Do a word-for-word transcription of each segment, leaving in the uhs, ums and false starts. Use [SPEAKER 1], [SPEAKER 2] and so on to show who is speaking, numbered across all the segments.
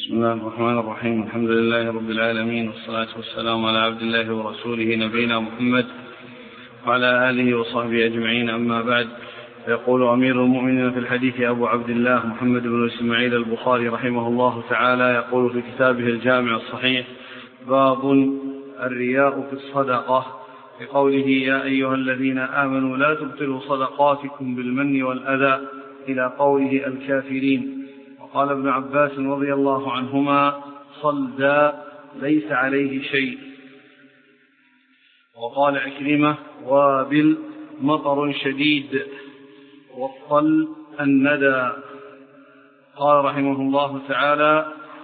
[SPEAKER 1] بسم الله الرحمن الرحيم. الحمد لله رب العالمين، والصلاة والسلام على عبد الله ورسوله نبينا محمد وعلى آله وصحبه أجمعين، أما بعد. يقول أمير المؤمنين في الحديث أبو عبد الله محمد بن إسماعيل البخاري رحمه الله تعالى، يقول في كتابه الجامع الصحيح: باب الرياء في الصدقة، بقوله: يا أيها الذين آمنوا لا تبطلوا صدقاتكم بالمن والأذى، إلى قوله: الكافرين. وقال ابن عباس رضي الله عنهما: صلدا ليس عليه شيء. وقال عكرمة: وابل مطر شديد، والطل الندى. قال رحمه الله تعالى: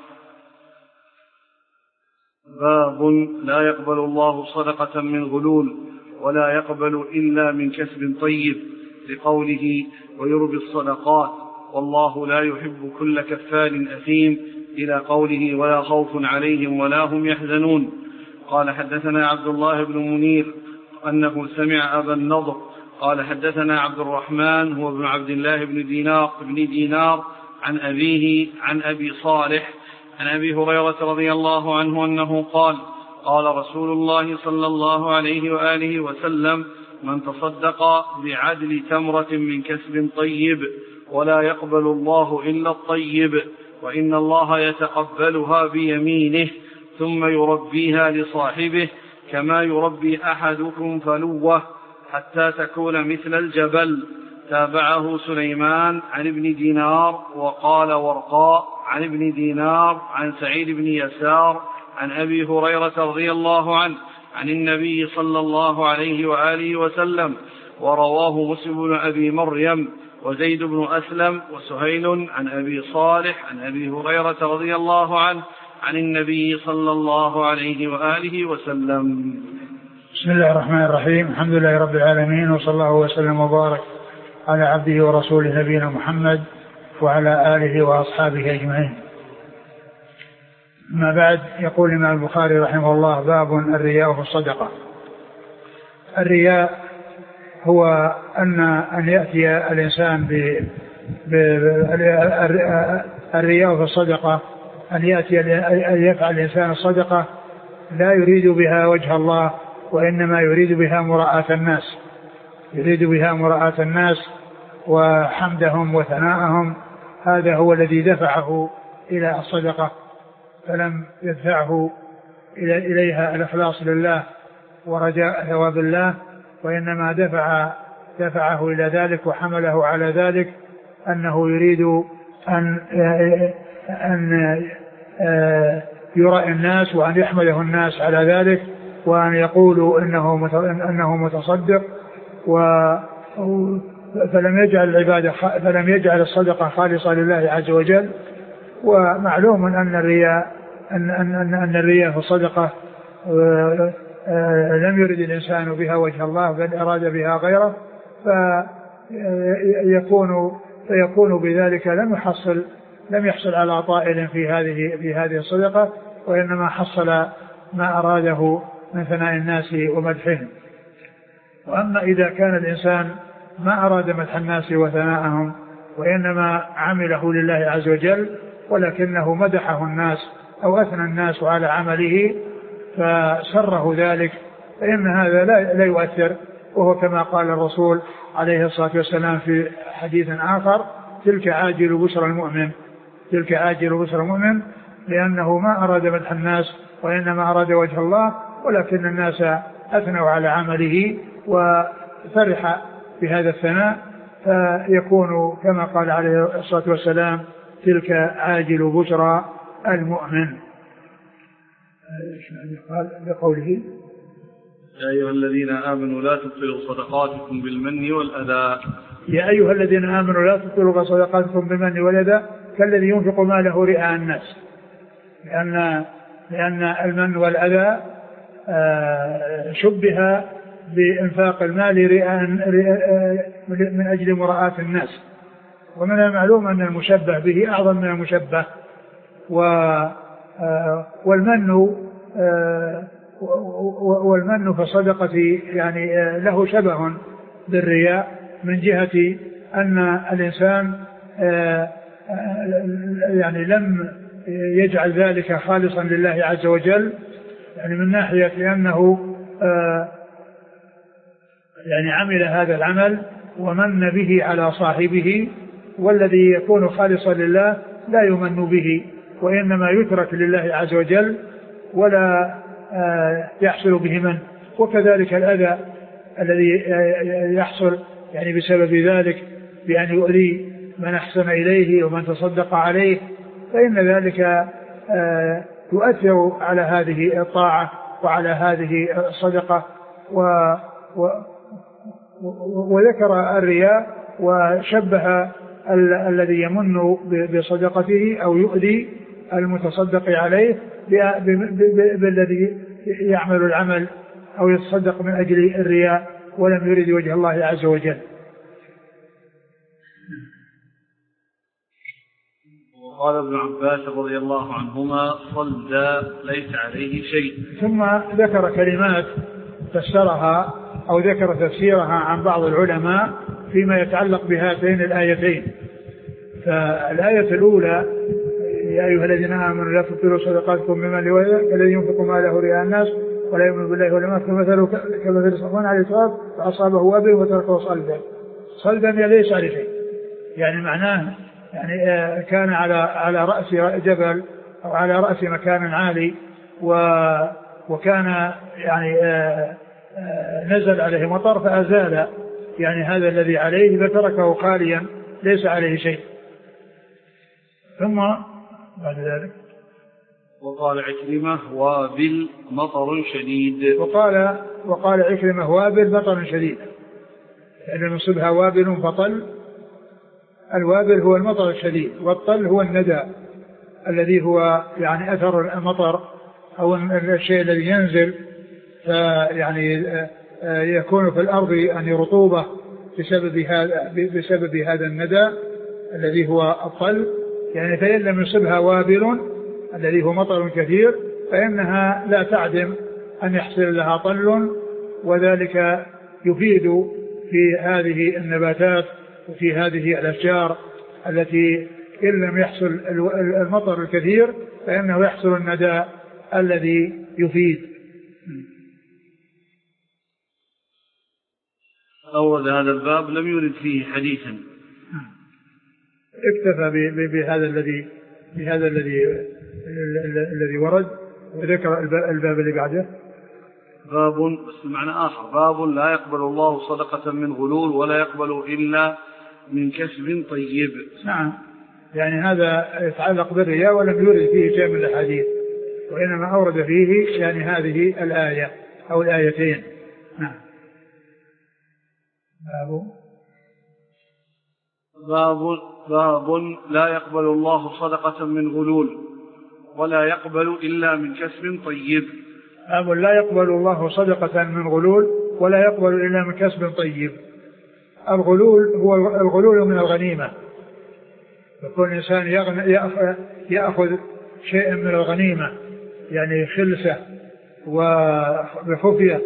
[SPEAKER 1] باب لا يقبل الله صدقة من غلول، ولا يقبل إلا من كسب طيب، لقوله: ويربي الصدقات والله لا يحب كل كفار أثيم، إلى قوله: ولا خوف عليهم ولا هم يحزنون. قال: حدثنا عبد الله بن منير أنه سمع أبا النضر قال: حدثنا عبد الرحمن هو ابن عبد الله بن دينار, بن دينار عن أبيه عن أبي صالح عن أبي هريرة رضي الله عنه أنه قال: قال رسول الله صلى الله عليه وآله وسلم: من تصدق بعدل تمرة من كسب طيب ولا يقبل الله إلا الطيب، وإن الله يتقبلها بيمينه ثم يربيها لصاحبه كما يربي أحدكم فلوه حتى تكون مثل الجبل. تابعه سليمان عن ابن دينار. وقال ورقاء عن ابن دينار عن سعيد بن يسار عن أبي هريرة رضي الله عنه عن النبي صلى الله عليه وآله وسلم. ورواه مسلم بن أبي مريم وزيد بن أسلم وسهيل عن أبي صالح عن أبي هريرة رضي الله عنه عن النبي صلى الله عليه وآله وسلم.
[SPEAKER 2] بسم الله الرحمن الرحيم. الحمد لله رب العالمين، وصلى الله وسلم وبارك على عبده ورسوله نبينا محمد وعلى آله وأصحابه أجمعين. ما بعد، يقول الإمام البخاري رحمه الله: باب الرياء في الصدقة. الرياء هو أن أن يأتي الإنسان ب الرياء في الصدقة، أن يأتي أن يفعل الإنسان الصدقة لا يريد بها وجه الله، وإنما يريد بها مراءة الناس، يريد بها مراءة الناس وحمدهم وثناءهم. هذا هو الذي دفعه إلى الصدقة، فلم يدفعه إليها الإخلاص لله ورجاء ثواب الله، وإنما دفع دفعه إلى ذلك وحمله على ذلك أنه يريد أن أن يرى الناس وأن يحمده الناس على ذلك، وأن يقولوا إنه أنه متصدق. فلم يجعل العبادة فلم يجعل الصدقة خالصة لله عز وجل. ومعلوم أن الرياء أن أن أن الرياء في الصدقة لم يرد الإنسان بها وجه الله، بل أراد بها غيره، فيكون فيكون بذلك لم يحصل لم يحصل على طائل في هذه في هذه الصدقة، وإنما حصل ما أراده من ثناء الناس ومدحهم. وأما إذا كان الإنسان ما أراد مدح الناس وثناءهم، وإنما عمله لله عز وجل، ولكنه مدحه الناس أو أثنى الناس على عمله فسره ذلك، فإن هذا لا, لا يؤثر. وهو كما قال الرسول عليه الصلاة والسلام في حديث آخر: تلك عاجل بشرى المؤمن، تلك عاجل بشرى المؤمن، لأنه ما أراد مدح الناس وإنما أراد وجه الله، ولكن الناس أثنوا على عمله وفرح بهذا الثناء، فيكون كما قال عليه الصلاة والسلام: تلك عاجل بشرى المؤمن. قال بقوله:
[SPEAKER 1] يا أيها الذين آمنوا لا تبطلوا صدقاتكم بالمن والأذى.
[SPEAKER 2] يا أيها الذين آمنوا لا تبطلوا صدقاتكم بالمن والأذى كالذي ينفق ماله رئاء الناس، لأن لأن المن والأذى شبه بإنفاق المال رئاء من أجل مراءة الناس، ومن المعلوم أن المشبه به أعظم من المشبه. والمن والمن في الصدقة يعني له شبه بالرياء، من جهة أن الإنسان يعني لم يجعل ذلك خالصا لله عز وجل، يعني من ناحية أنه يعني عمل هذا العمل ومن به على صاحبه، والذي يكون خالصا لله لا يمن به وإنما يترك لله عز وجل ولا يحصل به من. وكذلك الأذى الذي يحصل يعني بسبب ذلك بأن يؤذي من أحسن إليه ومن تصدق عليه، فإن ذلك يؤثر على هذه الطاعة وعلى هذه الصدقة. و و وذكر الرياء وشبه ال الذي يمن بصدقته أو يؤذي المتصدق عليه بالذي يعمل العمل أو يتصدق من أجل الرياء ولم يرد وجه الله عز وجل.
[SPEAKER 1] وقال ابن عباس رضي الله عنهما: صلى ليس عليه شيء.
[SPEAKER 2] ثم ذكر كلمات فسرها أو ذكر تفسيرها عن بعض العلماء فيما يتعلق بهاتين الآيتين. فالآية الأولى: يا أيها الذين آمنوا لا تبطلوا صدقاتكم بمن لغيره الذي ينفق ماله رئاء الناس ولا يؤمن بالله واليوم الآخر مثله كمثل صفوان عليه التراب فأصابه وابل وتركه صلدا. صلدا ليس عليه شيء، يعني معناه يعني كان على على رأس جبل أو على رأس مكان عالي وكان يعني نزل عليه مطر فأزال يعني هذا الذي عليه فتركه خاليا ليس عليه شيء. ثم بعد ذلك
[SPEAKER 1] وقال عكرمة: وابل مطر شديد.
[SPEAKER 2] وقال وقال عكرمة: وابل مطر شديد، لأن نصبها وابل فطل. الوابل هو المطر الشديد، والطل هو الندى الذي هو يعني أثر المطر أو الشيء الذي ينزل فيعني يكون في الأرض يعني رطوبة بسبب هذا بسبب هذا الندى الذي هو الطل. يعني فإن لم يصبها وابل الذي هو مطر كثير فإنها لا تعدم أن يحصل لها طل، وذلك يفيد في هذه النباتات وفي هذه الأشجار التي إن لم يحصل المطر الكثير فإنه يحصل الندى الذي يفيد.
[SPEAKER 1] أول هذا الباب لم يرد فيه حديثا،
[SPEAKER 2] اكتفى بهذا الذي بهذا الذي الذي ورد، وذكر الباب اللي بعده
[SPEAKER 1] باب بس معنى آخر: باب لا يقبل الله صدقة من غلول ولا يقبل إلا من كسب طيب.
[SPEAKER 2] نعم، يعني هذا يتعلق بالرياء ولم يرد فيه شيء من الحديث، وإنما أورد فيه يعني هذه الآية أو الآيتين. نعم. باب
[SPEAKER 1] باب باب لا يقبل الله صدقة من غلول ولا يقبل إلا من كسب طيب.
[SPEAKER 2] باب لا يقبل الله صدقة من غلول ولا يقبل إلا من كسب طيب. الغلول هو الغلول من الغنيمة، يكون الإنسان يأخذ شيئا من الغنيمة يعني خلسة وبخفية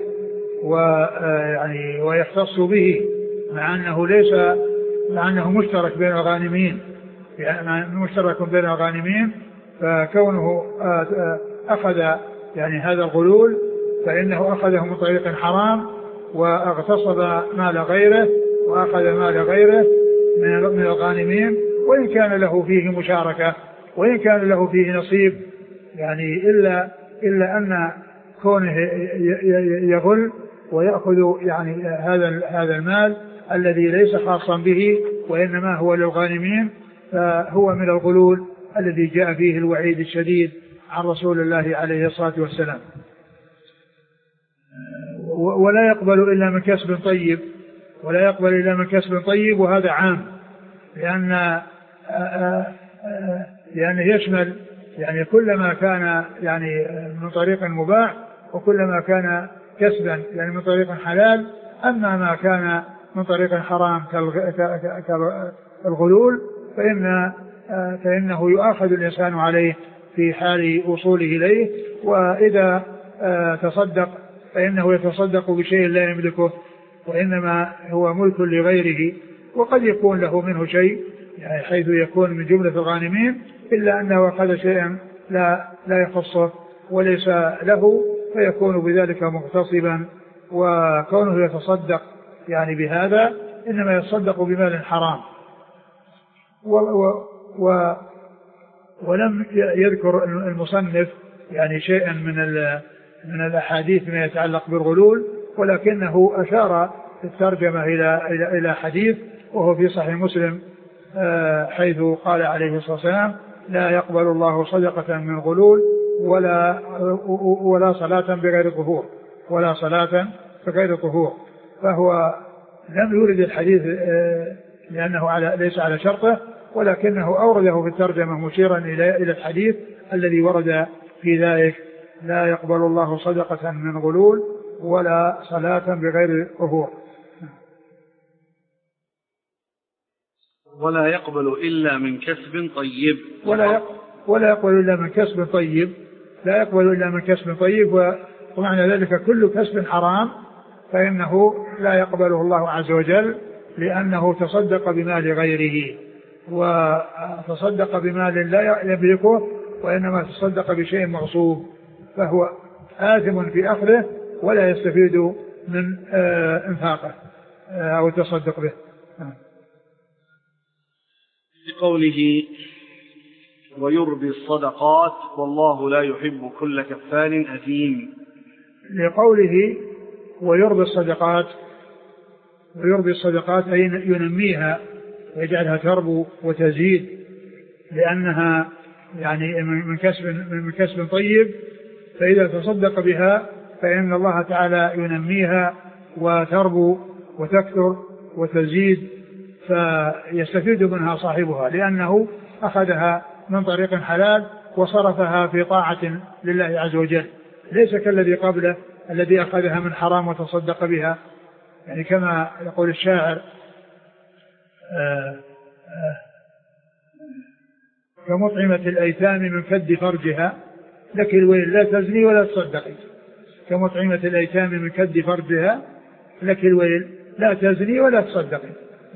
[SPEAKER 2] ويعني ويختص به مع أنه ليس مع أنه مشترك بين الغانمين، يعني مشترك بين الغانمين، فكونه أخذ يعني هذا الغلول فإنه أخذه من طريق حرام واغتصب مال غيره وأخذ مال غيره من الغانمين، وإن كان له فيه مشاركة وإن كان له فيه نصيب، يعني إلا إلا أن كونه يغل ويأخذ يعني هذا هذا المال الذي ليس خاصا به وإنما هو للغانمين، فهو من الغلول الذي جاء فيه الوعيد الشديد عن رسول الله عليه الصلاة والسلام. ولا يقبل إلا من كسب طيب، ولا يقبل إلا من كسب طيب، وهذا عام لأن لأنه يشمل يعني كل ما كان يعني من طريق مباح وكل ما كان كسبا يعني من طريق حلال. أما ما كان من طريق حرام كالغلول فإن فإنه يؤاخذ الإنسان عليه في حال وصوله إليه، وإذا تصدق فإنه يتصدق بشيء لا يملكه وإنما هو ملك لغيره، وقد يكون له منه شيء يعني حيث يكون من جملة الغانمين إلا أنه أخذ شيئا لا, لا يخصه وليس له فيكون بذلك مغتصبا، وكونه يتصدق يعني بهذا إنما يتصدق بمال حرام. و و و ولم يذكر المصنف يعني شيئا من من الأحاديث ما يتعلق بالغلول، ولكنه أشار في الترجمة إلى إلى إلى حديث وهو في صحيح مسلم حيث قال عليه الصلاة والسلام: لا يقبل الله صدقة من غلول ولا ولا صلاة بغير طهور ولا صلاة بغير طهور. فهو لم يورد الحديث لأنه على ليس على شرطه، ولكنه أورده في الترجمة مشيرا إلى إلى الحديث الذي ورد في ذلك: لا يقبل الله صدقة من غلول ولا صلاة بغير طهور.
[SPEAKER 1] ولا يقبل إلا من كسب طيب.
[SPEAKER 2] ولا يقبل, ولا يقبل إلا من كسب طيب. لا يقبل إلا من كسب طيب، ومعنى ذلك كل كسب حرام فإنه لا يقبله الله عز وجل، لأنه تصدق بمال غيره، وتصدق بمال لا يملكه، وإنما تصدق بشيء مغصوب، فهو آثم في أخذه ولا يستفيد من انفاقه أو التصدق به.
[SPEAKER 1] بقوله: ويربي الصدقات والله لا يحب كل كفار أثيم.
[SPEAKER 2] لقوله ويربي الصدقات، ويربي الصدقات أي ينميها ويجعلها تربو وتزيد، لأنها يعني من كسب من كسب طيب، فإذا تصدق بها فإن الله تعالى ينميها وتربو وتكثر وتزيد، فيستفيد منها صاحبها لأنه أخذها من طريق حلال وصرفها في طاعة لله عز وجل، ليس كالذي قبله الذي أخذها من حرام وتصدق بها. يعني كما يقول الشاعر: آآ آآ كمطعمة الأيتام من كد فرجها لك الويل لا تزني ولا تصدقي. كمطعمة الأيتام من كد فرجها لك الويل لا تزني ولا تصدقي.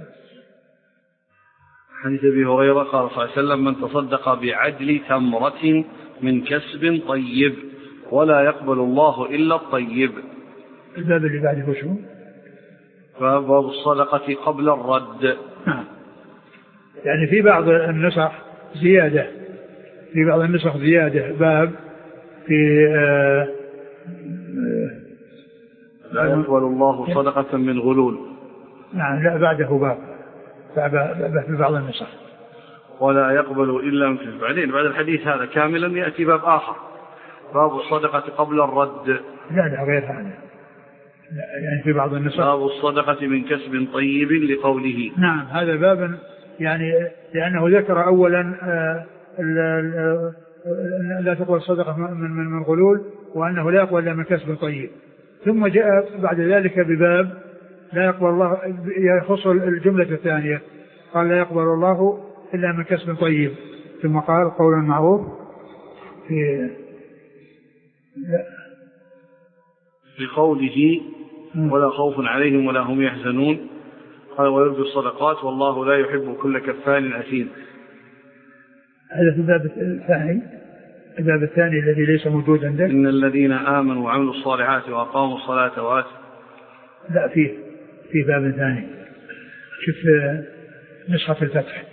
[SPEAKER 1] حديث أبي هريرة قال صلى الله عليه وسلم: من تصدق بعدل تمرة من كسب طيب ولا يقبل الله إلا الطيب.
[SPEAKER 2] الباب اللي بعده وشو؟
[SPEAKER 1] باب الصدقة قبل الرد.
[SPEAKER 2] يعني في بعض النسخ زيادة، في بعض النسخ زيادة باب في آآ
[SPEAKER 1] لا يقبل الله صدقة من غلول.
[SPEAKER 2] نعم، لا بعده باب في بعض النسخ
[SPEAKER 1] ولا يقبل إلا من كسب. بعدين بعد الحديث هذا كاملا يأتي باب آخر: باب الصدقة قبل الرد.
[SPEAKER 2] لا لا غير هذا، يعني في بعض النسخ
[SPEAKER 1] باب الصدقة من كسب طيب لقوله.
[SPEAKER 2] نعم، هذا باب يعني لأنه ذكر أولا لا تقبل الصدقة من من من غلول، وأنه لا يقبل إلا من كسب طيب، ثم جاء بعد ذلك بباب لا يقبل الله يخص الجملة الثانية، قال: لا يقبل الله إلا من كسب طيب، ثم قال: قول معروف في
[SPEAKER 1] بقوله: ولا خوف عليهم ولا هم يحزنون. قال: ويربي الصدقات والله لا يحب كل كفار أثيم.
[SPEAKER 2] هذا في الباب الثاني، الباب الثاني الذي ليس موجود عندك.
[SPEAKER 1] إن الذين آمنوا وعملوا الصالحات وأقاموا الصلاة وآتوا.
[SPEAKER 2] لا، فيه في باب ثاني، شوف نسخة الفتح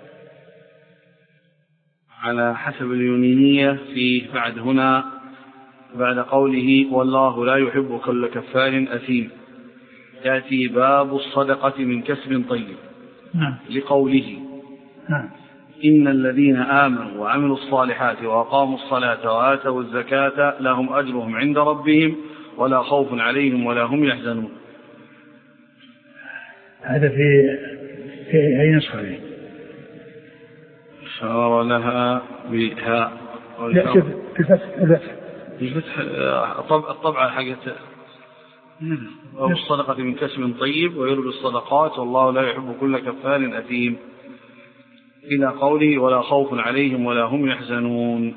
[SPEAKER 1] على حسب اليونانية فيه بعد هنا بعد قوله: والله لا يحب كل كفار أثيم، يأتي باب الصدقة من كسب طيب.
[SPEAKER 2] نعم.
[SPEAKER 1] لقوله:
[SPEAKER 2] نعم.
[SPEAKER 1] إن الذين آمنوا وعملوا الصالحات وأقاموا الصلاة وآتوا الزكاة لهم أجرهم عند ربهم ولا خوف عليهم ولا هم يحزنون.
[SPEAKER 2] هذا في في أي نسخة؟
[SPEAKER 1] شار لها بها.
[SPEAKER 2] لا، شوف الفتح الفتح
[SPEAKER 1] الفتح الطبعة حقت باب الصدقة من كسب طيب ويربي الصدقات والله لا يحب كل كفار أثيم إلى قوله: ولا خوف عليهم ولا هم يحزنون.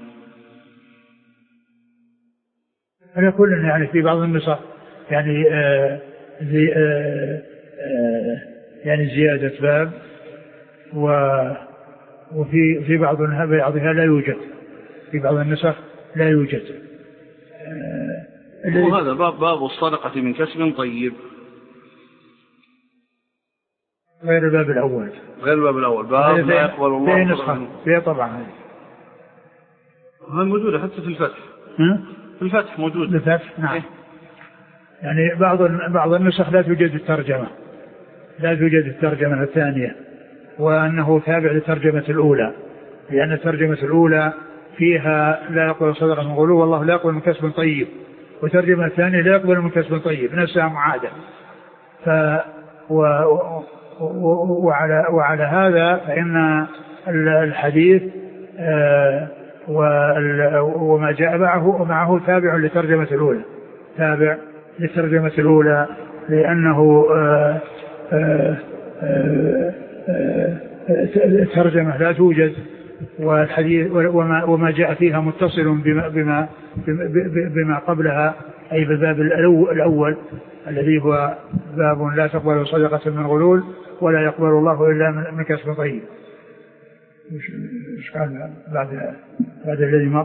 [SPEAKER 2] أنا أقول يعني في بعض النسخ يعني آه زي آه آه يعني زيادة باب و وفي في بعض بعضها لا يوجد، في بعض النسخ لا يوجد.
[SPEAKER 1] وهذا باب باب الصدقة من كسب طيب
[SPEAKER 2] غير الباب الأول،
[SPEAKER 1] غير الباب الأول باب لا يقبل الله
[SPEAKER 2] في نسخة فيها طبعا
[SPEAKER 1] هذه موجودة حتى في الفتح. في الفتح موجود
[SPEAKER 2] الفتح نعم. إيه؟ يعني بعض بعض النسخ لا توجد الترجمة، لا توجد الترجمة الثانية، وأنه تابع للترجمة الأولى، لأن الترجمة الأولى فيها لا يقبل صدقة من غلول والله لا يقبل من كسب طيب، وترجمة الثانية لا يقبل من كسب طيب، نفسها معادة. ف و... و... وعلى وعلى هذا فإن الحديث آه وال... وما جاء معه معه تابع للترجمة الأولى، تابع للترجمة الأولى، لأنه آه آه آه آه الترجمة لا توجد، والحديث وما, وما جاء فيها متصل بما, بما, بما قبلها، أي بالباب الأول الذي هو باب لا تقبل صدقة من غلول ولا يقبل الله إلا من كسب طيب. إيش قال بعد بعد الذي مر؟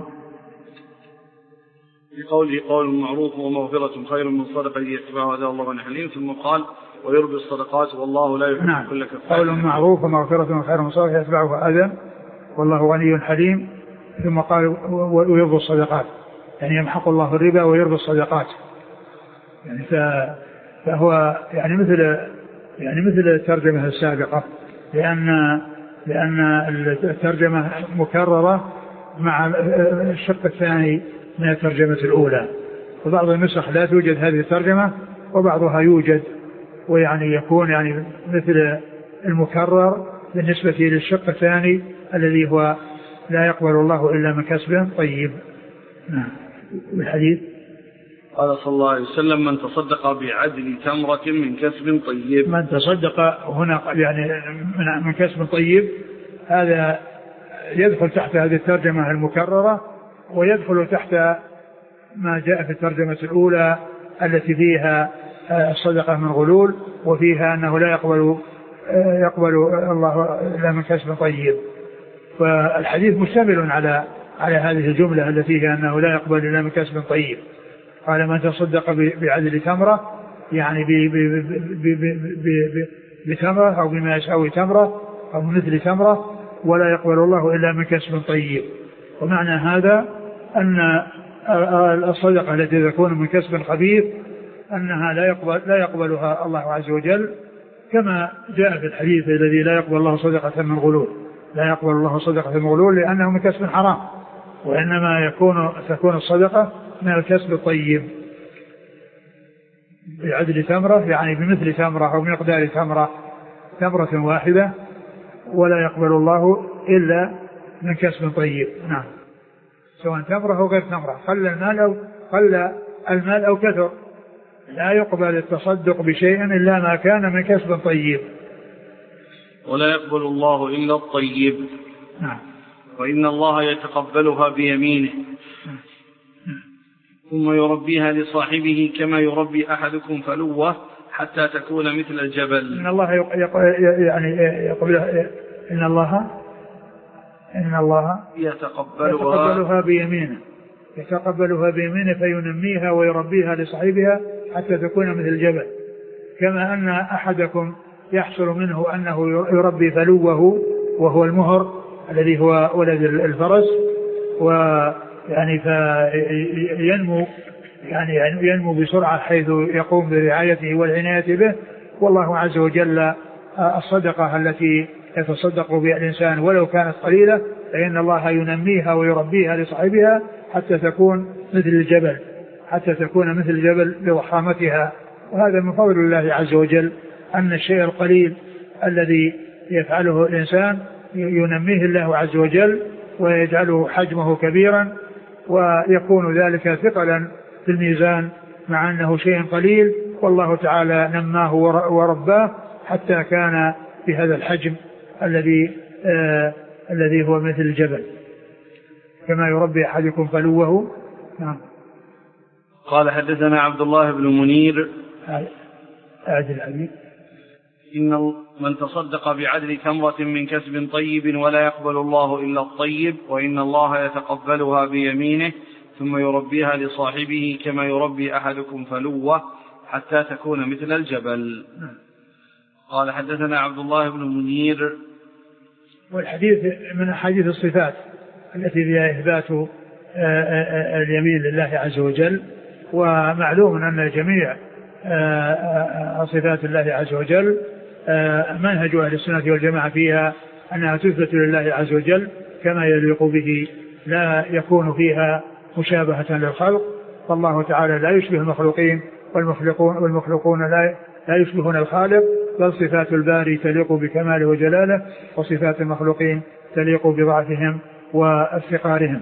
[SPEAKER 1] بقوله قول معروف ومغفرة خير من صدقة يتبعها هذا الله من حليم، ثم قال ويربي الصدقات والله لا يحب نعم. كل كفار.
[SPEAKER 2] قول معروف ومغفرة خير من صدقة يتبعها أذى والله غني حليم، ثم قال ويربي الصدقات، يعني يمحق الله الربا ويربي الصدقات. يعني فهو يعني مثل يعني مثل الترجمة السابقة، لأن لأن الترجمة مكررة مع الشق الثاني من الترجمة الأولى، وبعض النسخ لا توجد هذه الترجمة وبعضها يوجد، ويعني يكون يعني مثل المكرر بالنسبة للشق الثاني الذي هو لا يقبل الله إلا من كسب طيب. نعم. الحديث
[SPEAKER 1] قال صلى الله عليه وسلم من تصدق بعدل تمرة من كسب طيب.
[SPEAKER 2] من تصدق هنا يعني من كسب طيب هذا يدخل تحت هذه الترجمة المكررة، ويدخل تحت ما جاء في الترجمة الأولى التي فيها الصدقة من غلول، وفيها أنه لا يقبل يقبل الله إلا من كسب طيب. فالحديث مشتمل على على هذه الجملة التي فيها أنه لا يقبل إلا من كسب طيب. قال من تصدق بعدل تمرة، يعني بتمرة أو بما يساوي تمرة أو مثل تمرة، ولا يقبل الله إلا من كسب طيب. ومعنى هذا أن الصدقة التي تكون من كسب خبيث أنها لا يقبل لا يقبلها الله عز وجل، كما جاء في الحديث الذي لا يقبل الله صدقة من غلول، لا يقبل الله صدقة من غلول لأنه من كسب حرام، وإنما يكون تكون الصدقة من الكسب الطيب بعدل تمرة، يعني بمثل تمرة أو بمقدار تمرة، تمرة واحدة، ولا يقبل الله إلا من كسب طيب. نعم. سواء تمرة أو غير تمرة، قل المال أو قل المال أو كثر، لا يقبل التصدق بشيء إلا ما كان من كسب طيب.
[SPEAKER 1] ولا يقبل الله إلا الطيب.
[SPEAKER 2] نعم.
[SPEAKER 1] وإن الله يتقبلها بيمينه ثم يربيها لصاحبه كما يربي أحدكم فلوة حتى تكون مثل الجبل.
[SPEAKER 2] إن الله يعني يقبلها إن الله إن الله
[SPEAKER 1] يتقبلها,
[SPEAKER 2] يتقبلها بيمينه يتقبلها بيمينه فينميها ويربيها لصاحبها حتى تكون مثل الجبل، كما أن أحدكم يحصل منه أنه يربي فلوه وهو المهر الذي هو ولد الفرس، ويعني فينمو يعني ينمو بسرعة حيث يقوم برعايته والعناية به. والله عز وجل الصدقة التي يتصدق بها الإنسان ولو كانت قليلة فإن الله ينميها ويربيها لصاحبها حتى تكون مثل الجبل، حتى تكون مثل الجبل بضخامتها. وهذا من فضل الله عز وجل أن الشيء القليل الذي يفعله الإنسان ينميه الله عز وجل ويجعله حجمه كبيرا، ويكون ذلك ثقلا في الميزان مع أنه شيء قليل، والله تعالى نماه ورباه حتى كان بهذا الحجم الذي آه الذي هو مثل الجبل، كما يربي أحدكم فلوه. نعم.
[SPEAKER 1] قال حدثنا عبد الله بن منير
[SPEAKER 2] أعد الحديث.
[SPEAKER 1] إن من تصدق بعدل تمرة من كسب طيب ولا يقبل الله إلا الطيب وإن الله يتقبلها بيمينه ثم يربيها لصاحبه كما يربي أحدكم فلوة حتى تكون مثل الجبل. قال حدثنا عبد الله بن منير.
[SPEAKER 2] والحديث من حديث الصفات التي فيها إثبات اليمين لله عز وجل. ومعلوم أن جميع صفات الله عز وجل منهج أهل السنة والجماعة فيها أنها تثبت لله عز وجل كما يليق به، لا يكون فيها مشابهة للخلق، فالله تعالى لا يشبه المخلوقين والمخلوقون, والمخلوقون لا, لا يشبهون الخالق، بل صفات الباري تليق بكماله وجلاله، وصفات المخلوقين تليق بضعفهم وافتقارهم.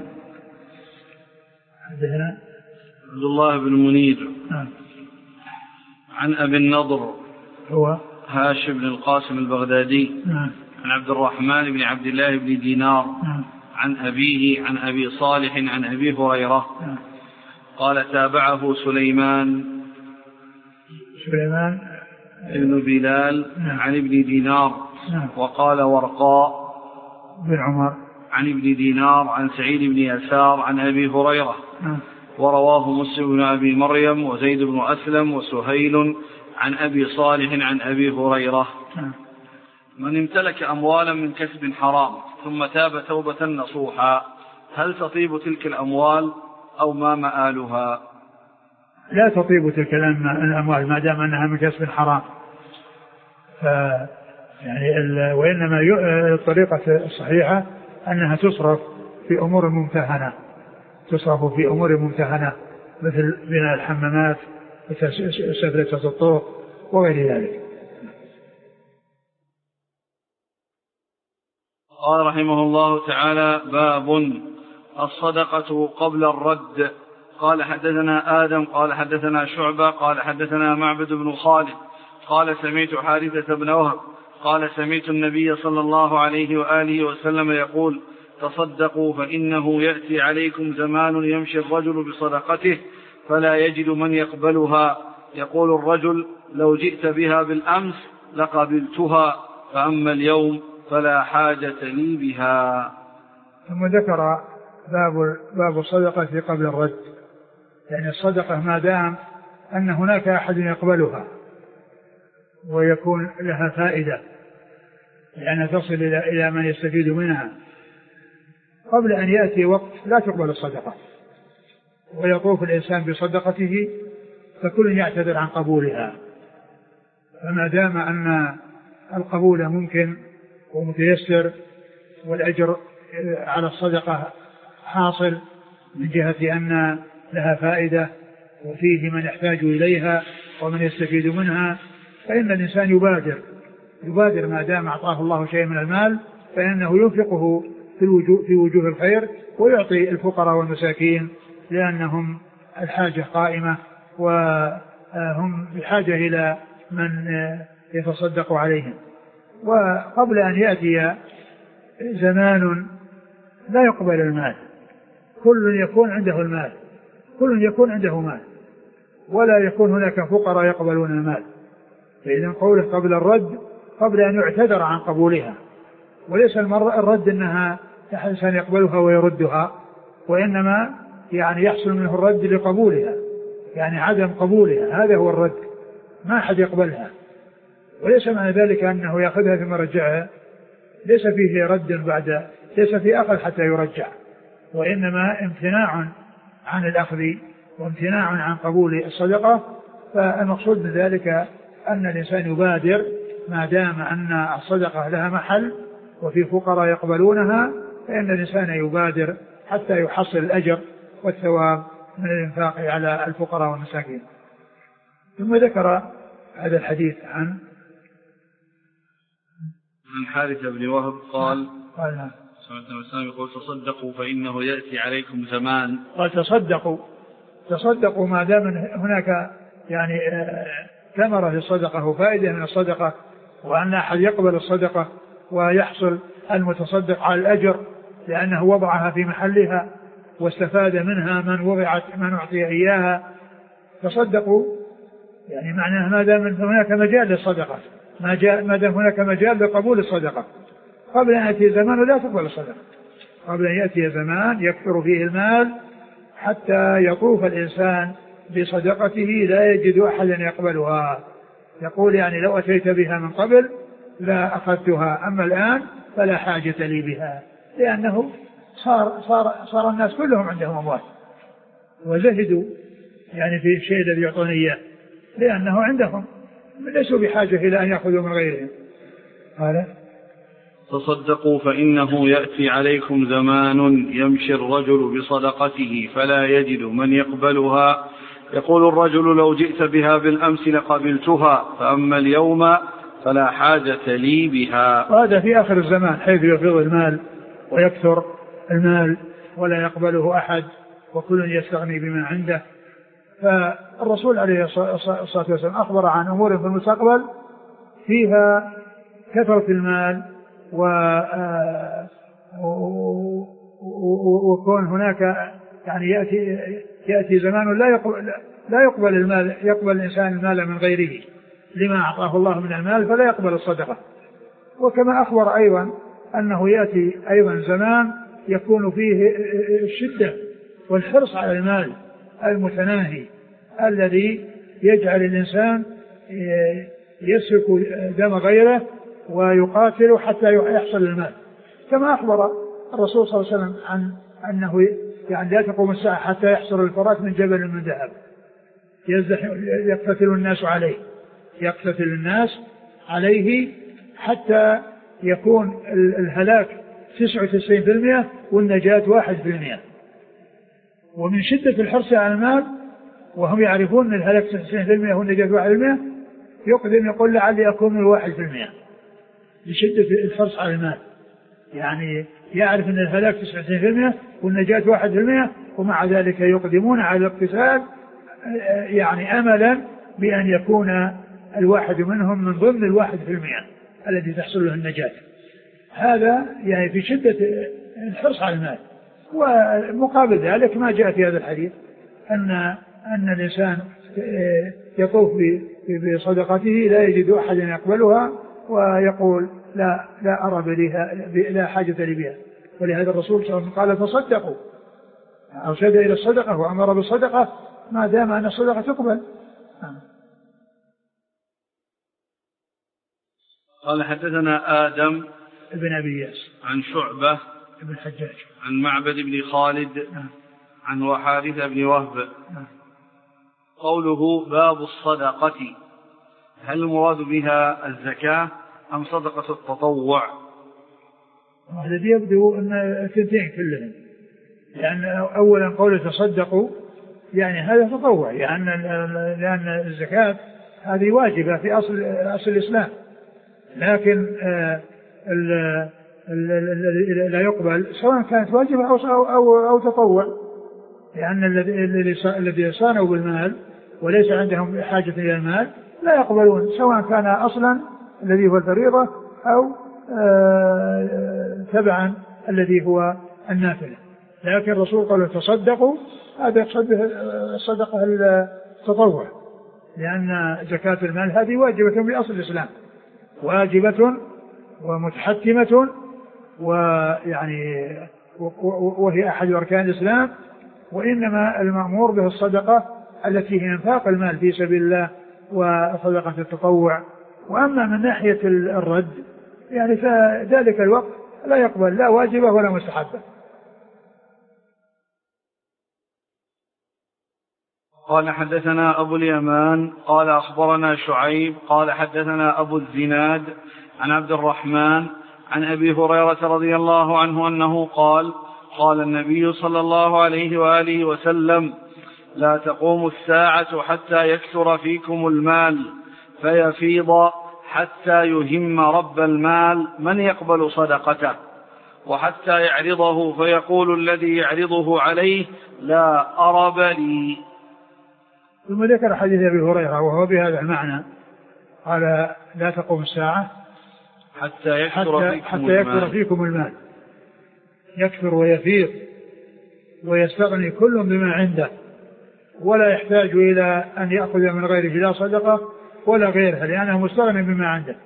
[SPEAKER 1] عبد الله بن منير
[SPEAKER 2] آه.
[SPEAKER 1] عن أبي النضر
[SPEAKER 2] هو
[SPEAKER 1] هاشم بن القاسم البغدادي
[SPEAKER 2] آه.
[SPEAKER 1] عن عبد الرحمن بن عبد الله بن دينار
[SPEAKER 2] آه.
[SPEAKER 1] عن أبيه عن أبي صالح عن أبي هريرة
[SPEAKER 2] آه.
[SPEAKER 1] قال تابعه سليمان
[SPEAKER 2] سليمان
[SPEAKER 1] ابن بلال
[SPEAKER 2] آه.
[SPEAKER 1] عن ابن دينار
[SPEAKER 2] آه.
[SPEAKER 1] وقال ورقاء
[SPEAKER 2] بن عمر
[SPEAKER 1] عن ابن دينار عن سعيد بن يسار عن أبي هريرة
[SPEAKER 2] آه.
[SPEAKER 1] ورواه مسلم بن أبي مريم وزيد بن أسلم وسهيل عن أبي صالح عن أبي هريرة
[SPEAKER 2] آه.
[SPEAKER 1] من امتلك أموالا من كسب حرام ثم تاب توبة نصوحا هل تطيب تلك الأموال أو ما مآلها؟
[SPEAKER 2] لا تطيب تلك الأموال ما دام أنها من كسب حرام، ف يعني وإنما الطريقة الصحيحة أنها تصرف في أمور ممتهنة، تصرف في أمور ممتهنة مثل بناء الحمامات وسفلة الطرق وغير ذلك.
[SPEAKER 1] قال رحمه الله تعالى باب الصدقة قبل الرد. قال حدثنا آدم قال حدثنا شعبة قال حدثنا معبد بن خالد قال سمعت حارثة بن وهب قال سمعت النبي صلى الله عليه وآله وسلم يقول تصدقوا فإنه يأتي عليكم زمان يمشي الرجل بصدقته فلا يجد من يقبلها يقول الرجل لو جئت بها بالأمس لقبلتها فأما اليوم فلا حاجة لي بها.
[SPEAKER 2] ثم ذكر باب باب الصدقة قبل الرد، يعني الصدقة ما دام أن هناك أحد يقبلها ويكون لها فائدة لأنها تصل إلى من يستفيد منها قبل أن يأتي وقت لا تقبل الصدقة ويطوف الإنسان بصدقته فكل يعتذر عن قبولها. فما دام أن القبول ممكن ومتيسر والأجر على الصدقة حاصل من جهة أن لها فائدة وفيه من يحتاج إليها ومن يستفيد منها فإن الإنسان يبادر يبادر ما دام أعطاه الله شيء من المال فإنه ينفقه في وجوه, في وجوه الخير ويعطي الفقراء والمساكين لأنهم الحاجة قائمة وهم بحاجة إلى من يتصدق عليهم. وقبل أن يأتي زمان لا يقبل المال، كل يكون عنده المال كل يكون عنده مال ولا يكون هناك فقراء يقبلون المال. فإذا قوله قبل الرد قبل أن يعتذر عن قبولها، وليس الرد أنها الإنسان يقبلها ويردها، وإنما يعني يحصل منه الرد لقبولها، يعني عدم قبولها هذا هو الرد، ما أحد يقبلها. وليس معنى ذلك أنه يأخذها ثم رجعها، ليس فيه رد بعد، ليس فيه أخذ حتى يرجع، وإنما امتناع عن الأخذ وامتناع عن قبول الصدقة. فالمقصود من ذلك أن الإنسان يبادر ما دام أن الصدقة لها محل وفي فقراء يقبلونها، فإن الإنسان يبادر حتى يحصل الأجر والثواب من الإنفاق على الفقراء والمساكين. ثم ذكر هذا الحديث عن
[SPEAKER 1] عن حارثة بن وهب قال
[SPEAKER 2] قال نعم
[SPEAKER 1] سمعت النبي يقول تصدقوا فإنه يأتي عليكم زمان.
[SPEAKER 2] قال تصدقوا تصدقوا ما دام هناك يعني ثمرة للصدقة وفائدة من الصدقة وأن أحد يقبل الصدقة ويحصل المتصدق على الأجر لأنه وضعها في محلها واستفاد منها من وضعت من أعطي إياها. تصدقوا يعني معناه ما دام هناك مجال للصدقة ما جاء ما دام هناك مجال لقبول الصدقة قبل أن يأتي زمان لا تقبل الصدقة، قبل أن يأتي زمان يكثر فيه المال حتى يطوف الإنسان بصدقته لا يجد أحدا يقبلها، يقول يعني لو أتيت بها من قبل لا أخذتها، أما الآن فلا حاجة لي بها، لأنه صار, صار, صار الناس كلهم عندهم أموال وزهدوا يعني في الشيء الذي يعطون إياه لأنه عندهم ليسوا بحاجة إلى أن يأخذوا من غيرهم. قال
[SPEAKER 1] تصدقوا فإنه يأتي عليكم زمان يمشي الرجل بصدقته فلا يجد من يقبلها، يقول الرجل لو جئت بها بالأمس لقبلتها، فأما اليوم فلا حاجة لي بها.
[SPEAKER 2] وهذا في آخر الزمان حيث يفيض المال ويكثر المال ولا يقبله أحد وكل يستغني بما عنده. فالرسول عليه الصلاة والسلام أخبر عن أمور في المستقبل فيها كثرة المال وكون هناك يعني يأتي, يأتي زمان لا يقبل, لا يقبل المال، يقبل الإنسان المال من غيره لما أعطاه الله من المال فلا يقبل الصدقة. وكما أخبر أيضا أنه يأتي أيضا زمان يكون فيه الشدة والحرص على المال المتناهي الذي يجعل الإنسان يسفك دم غيره ويقاتل حتى يحصل المال، كما أخبر الرسول صلى الله عليه وسلم عن أنه يعني لا تقوم الساعة حتى يحصل الفرات من جبل من ذهب يقتتل الناس عليه، يقتتل الناس عليه حتى يكون الهلاك تسعة وتسعين بالمئة والنجاة واحد بالمئة. ومن شدة الحرص على المال وهم يعرفون أن الهلاك تسعة وتسعين بالمئة والنجاة واحد بالمئة يقدم يقول لعلي أكون من واحد بالمئة لشدة الحرص على المال، يعني يعرف أن الهلاك تسعة وتسعين بالمئة والنجاة واحد بالمئة ومع ذلك يقدمون على الاقتصاد يعني أملا بأن يكون الواحد منهم من ضمن الواحد في المئة الذي تحصل له النجاة. هذا يعني في شدة الحرص على المال. ومقابل ذلك ما جاء في هذا الحديث أن أن الإنسان يطوف بصدقته لا يجد أحد يقبلها ويقول لا لا أرى بها لا حاجة لي بها. ولهذا الرسول صلى الله عليه وسلم قال تصدقوا، أرشد إلى الصدقة وأمر بالصدقة ما دام أن الصدقة تقبل.
[SPEAKER 1] قال حدثنا آدم
[SPEAKER 2] ابن أبي ياس
[SPEAKER 1] عن شعبة
[SPEAKER 2] ابن الحجاج
[SPEAKER 1] عن معبد بن خالد عن وحارثة بن وهب. قوله باب الصدقة، هل المراد بها الزكاة أم صدقة التطوع؟
[SPEAKER 2] الذي يبدو أن الثنتين كلهم، لأن أولا قوله تصدقوا يعني هذا تطوع، يعني لأن الزكاة هذه واجبة في أصل, أصل الإسلام، لكن لا يقبل سواء كانت واجبة أو, أو, أو تطوع، لأن الذي صانوا بالمال وليس عندهم حاجة إلى المال لا يقبلون سواء كان أصلا الذي هو الفريضة أو تبعا الذي هو النافلة. لكن الرسول قال تصدقوا، هذا يقصد به الصدقة التطوع، لأن زكاة المال هذه واجبة بأصل الإسلام، واجبة ومتحتمة ويعني وهي أحد أركان الإسلام. وإنما المأمور به الصدقة التي هي انفاق المال في سبيل الله وصدقة التطوع. وأما من ناحية الرد يعني فذلك الوقت لا يقبل لا واجبة ولا مستحبة.
[SPEAKER 1] قال حدثنا أبو اليمان قال أخبرنا شعيب قال حدثنا أبو الزناد عن عبد الرحمن عن أبي هريرة رضي الله عنه أنه قال قال النبي صلى الله عليه وآله وسلم لا تقوم الساعة حتى يكثر فيكم المال فيفيض حتى يهم رب المال من يقبل صدقته، وحتى يعرضه فيقول الذي يعرضه عليه لا أرب لي.
[SPEAKER 2] ثم ذكر حديث أبي هريرة وهو بهذا المعنى، قال لا تقوم الساعة
[SPEAKER 1] حتى يكثر
[SPEAKER 2] حتى,
[SPEAKER 1] فيكم,
[SPEAKER 2] حتى يكثر فيكم المال، يكثر ويفيض ويستغني كل بما عنده ولا يحتاج إلى أن يأخذ من غيره لا صدقة ولا غيرها لأنه مستغني بما عنده.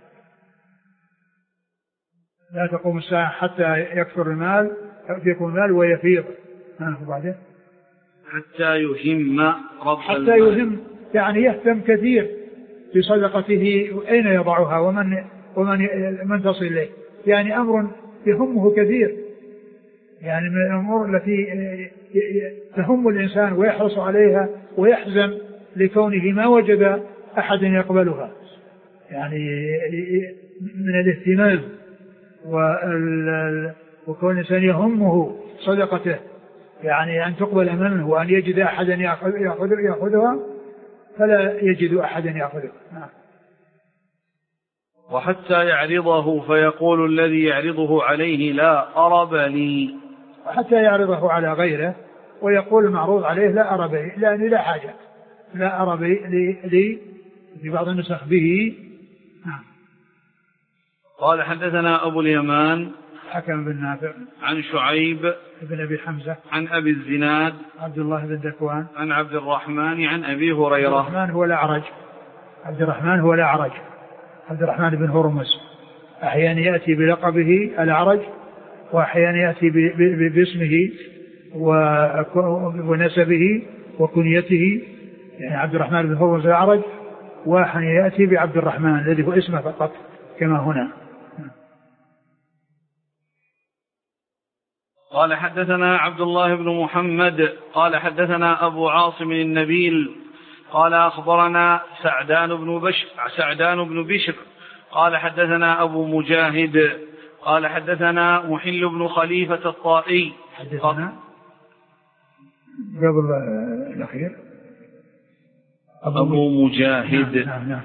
[SPEAKER 2] لا تقوم الساعة حتى يكثر المال يكون المال ويفيض. وبعدين
[SPEAKER 1] حتى يهم رب
[SPEAKER 2] حتى
[SPEAKER 1] المال.
[SPEAKER 2] يهم يعني يهتم كثير بصدقته أين يضعها ومن ومن من تصل إليه، يعني أمر يهمه كثير، يعني من الأمور التي تهم الإنسان ويحرص عليها ويحزن لكونه ما وجد أحد يقبلها، يعني من الاهتمام وكون الإنسان يهمه صدقته، يعني أن تقبل منه وأن يجد أحدا يأخذها فلا يجد أحدا يأخذها.
[SPEAKER 1] وحتى يعرضه فيقول الذي يعرضه عليه لا أرب لي.
[SPEAKER 2] حتى يعرضه على غيره ويقول المعروض عليه لا أرب لي، لأني لا حاجة، لا أرب لي, لي في بعض النسخ به.
[SPEAKER 1] قال حدثنا أبو اليمان
[SPEAKER 2] حكم بن نافع
[SPEAKER 1] عن شعيب
[SPEAKER 2] بن أبي حمزة
[SPEAKER 1] عن أبي الزناد
[SPEAKER 2] عبد الله بن ذكوان
[SPEAKER 1] عن عبد الرحمن عن أبي هريرة.
[SPEAKER 2] عبد الرحمن هو الأعرج عبد الرحمن هو الأعرج عبد الرحمن بن هرمز، أحيانا يأتي بلقبه الأعرج وأحيانا يأتي باسمه ونسبه وكنيته، يعني عبد الرحمن بن هرمز الأعرج، وأحيانا يأتي بعبد الرحمن الذي هو اسمه فقط كما هنا.
[SPEAKER 1] قال حدثنا عبد الله بن محمد قال حدثنا أبو عاصم النبيل قال أخبرنا سعدان بن بشر سعدان بن بشر قال حدثنا أبو مجاهد قال حدثنا محل بن خليفة الطائي
[SPEAKER 2] حدثنا قبل الأخير
[SPEAKER 1] أبو, أبو مجاهد.
[SPEAKER 2] نعم نعم نعم.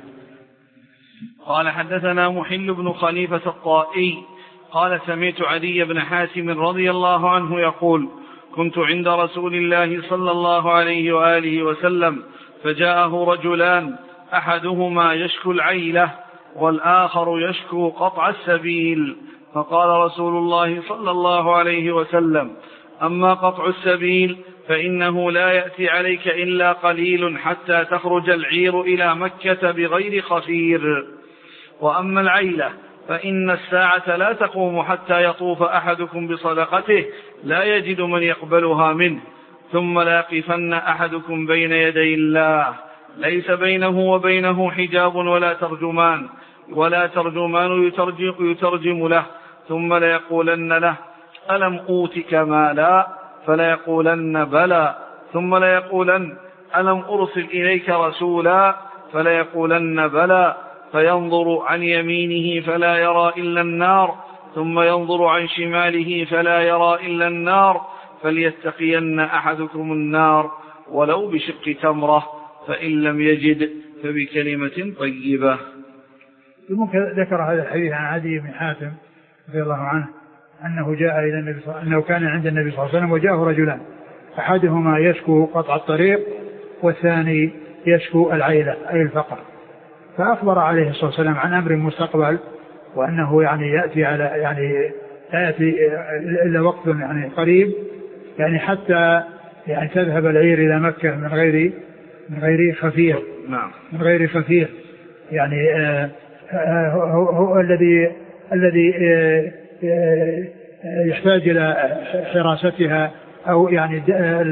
[SPEAKER 1] قال حدثنا محل بن خليفة الطائي قال سمعت علي بن حاتم رضي الله عنه يقول كنت عند رسول الله صلى الله عليه وآله وسلم فجاءه رجلان أحدهما يشكو العيلة والآخر يشكو قطع السبيل، فقال رسول الله صلى الله عليه وسلم أما قطع السبيل فإنه لا يأتي عليك إلا قليل حتى تخرج العير إلى مكة بغير خفير، وأما العيلة فإن الساعة لا تقوم حتى يطوف أحدكم بصدقته لا يجد من يقبلها منه، ثم لا يقفن أحدكم بين يدي الله ليس بينه وبينه حجاب ولا ترجمان ولا ترجمان يترجم, يترجم له، ثم ليقولن له ألم أوتك مالا فليقولن بلى، ثم ليقولن ألم أرسل إليك رسولا فليقولن بلى، فينظر عن يمينه فلا يرى إلا النار، ثم ينظر عن شماله فلا يرى إلا النار، فليتقين أحدكم النار ولو بشق تمرة، فإن لم يجد فبكلمة طيبة.
[SPEAKER 2] ممكن ذكر هذا الحديث عن عدي بن حاتم رضي الله عنه أنه جاء إلى النبي صلى الله عليه وسلم أنه كان عند النبي صلى الله عليه وسلم وجاءه رجلان أحدهما يشكو قطع الطريق والثاني يشكو العيلة أي الفقر، فأخبر عليه الصلاة والسلام عن أمر مستقبل وأنه يعني يأتي على يعني يأتي إلا وقت يعني قريب، يعني حتى يعني تذهب العير إلى مكة من غير من غير خفير
[SPEAKER 1] نعم
[SPEAKER 2] من غير خفير يعني آه آه هو, هو الذي الذي آه آه يحتاج إلى حراستها أو يعني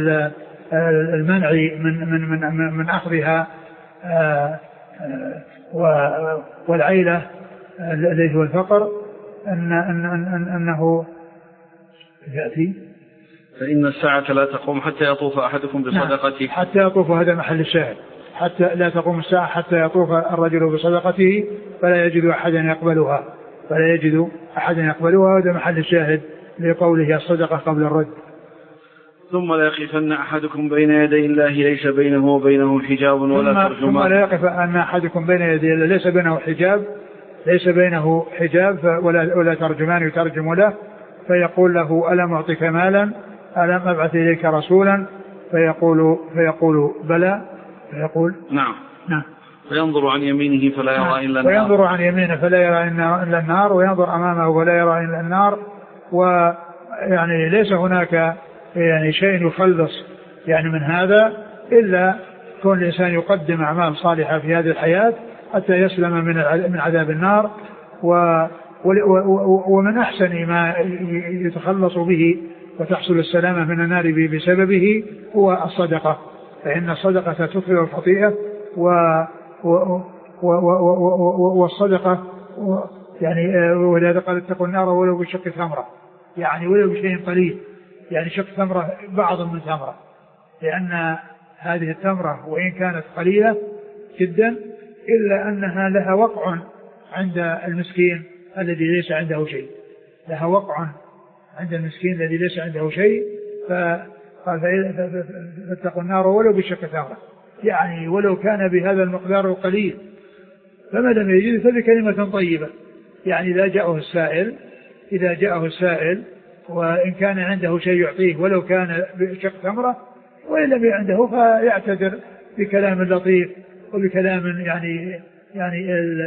[SPEAKER 2] المنع من من من من أخذها آه آه والعيلة الذي هو الفقر أن أن أن أنه يأتي
[SPEAKER 1] فإن الساعة لا تقوم حتى يطوف أحدكم بصدقته.
[SPEAKER 2] نعم. حتى يطوف، هذا محل الشاهد، حتى لا تقوم الساعة حتى يطوف الرجل بصدقته فلا يجد أحدا يقبلها فلا يجد أحدا يقبلها هذا محل الشاهد لقوله الصدقة قبل الرد.
[SPEAKER 1] ثم لا يقفن أحدكم بين يدي الله ليس بينه وبينه حجاب ولا ترجمان.
[SPEAKER 2] ثم لا يقف أن أحدكم بين يدي الله ليس بينه حجاب ليس بينه حجاب ولا ولا ترجمان يترجم له، فيقول له ألم أعطك مالا ألم أبعث إليك رسولا فيقول فيقول بلى فيقول
[SPEAKER 1] نعم
[SPEAKER 2] نعم
[SPEAKER 1] فينظر عن يمينه فلا يرى
[SPEAKER 2] نعم.
[SPEAKER 1] إلا النار
[SPEAKER 2] وينظر عن يمينه فلا يرى إلا النار وينظر أمامه فلا يرى إلا النار، ويعني ليس هناك يعني شيء يخلص يعني من هذا إلا كون الإنسان يقدم أعمال صالحة في هذه الحياة حتى يسلم من عذاب النار. و ومن أحسن ما يتخلص به وتحصل السلامة من النار بسببه هو الصدقة، فإن الصدقة تطفئ الخطيئة، والصدقة يعني ولهذا قال اتقوا النار ولو بشق ثمرة، يعني ولو بشيء قليل، يعني شق ثمرة بعض من ثمرة، لأن هذه الثمرة وإن كانت قليلة جدا إلا أنها لها وقع عند المسكين الذي ليس عنده شيء، لها وقع عند المسكين الذي ليس عنده شيء. فقال فاتقوا النار ولو بشق ثمرة، يعني ولو كان بهذا المقدار قليل، فما لم يجد فبكلمة طيبة، يعني إذا جاءه السائل إذا جاءه السائل وإن كان عنده شيء يعطيه ولو كان بشق ثمرة، وإن لم عنده فيعتذر بكلام لطيف وبكلام يعني يعني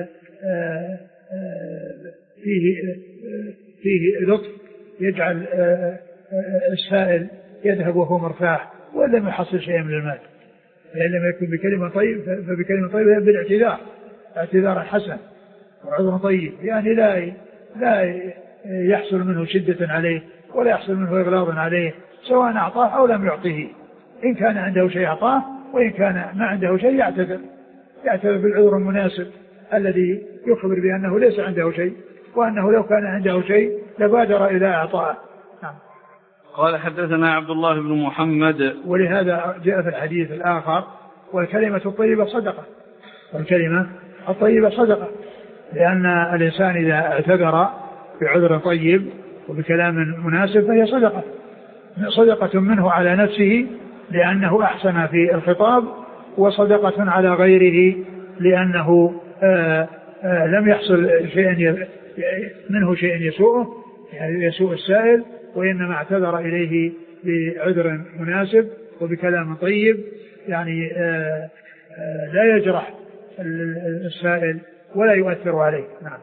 [SPEAKER 2] فيه فيه لطف يجعل السائل يذهب وهو مرتاح، وإن لم يحصل شيئا من المال، فإن لم يكن بكلمة طيب فبكلمة طيبة بالاعتذار، اعتذار حسن وعذر طيب، يعني لا لا يحصل منه شدة عليه ولا يحصل منه إغلاظ عليه، سواء أعطاه أو لم يعطيه. إن كان عنده شيء أعطاه، وإن كان ما عنده شيء يعتذر يعتذر بالعذر المناسب الذي يخبر بأنه ليس عنده شيء، وأنه لو كان عنده شيء لبادر إلى إعطائه. نعم.
[SPEAKER 1] قال حدثنا عبد الله بن محمد.
[SPEAKER 2] ولهذا جاء في الحديث الآخر والكلمة الطيبة صدقة، والكلمة الطيبة صدقة، لأن الإنسان إذا اعتذر بعذر طيب وبكلام مناسب فهي صدقة، صدقة منه على نفسه لأنه أحسن في الخطاب، وصدقة على غيره لأنه آآ آآ لم يحصل شيء منه شيء يسوءه، يعني يسوء السائل، وإنما اعتذر إليه بعذر مناسب وبكلام طيب، يعني آآ آآ لا يجرح السائل ولا يؤثر عليه. نعم.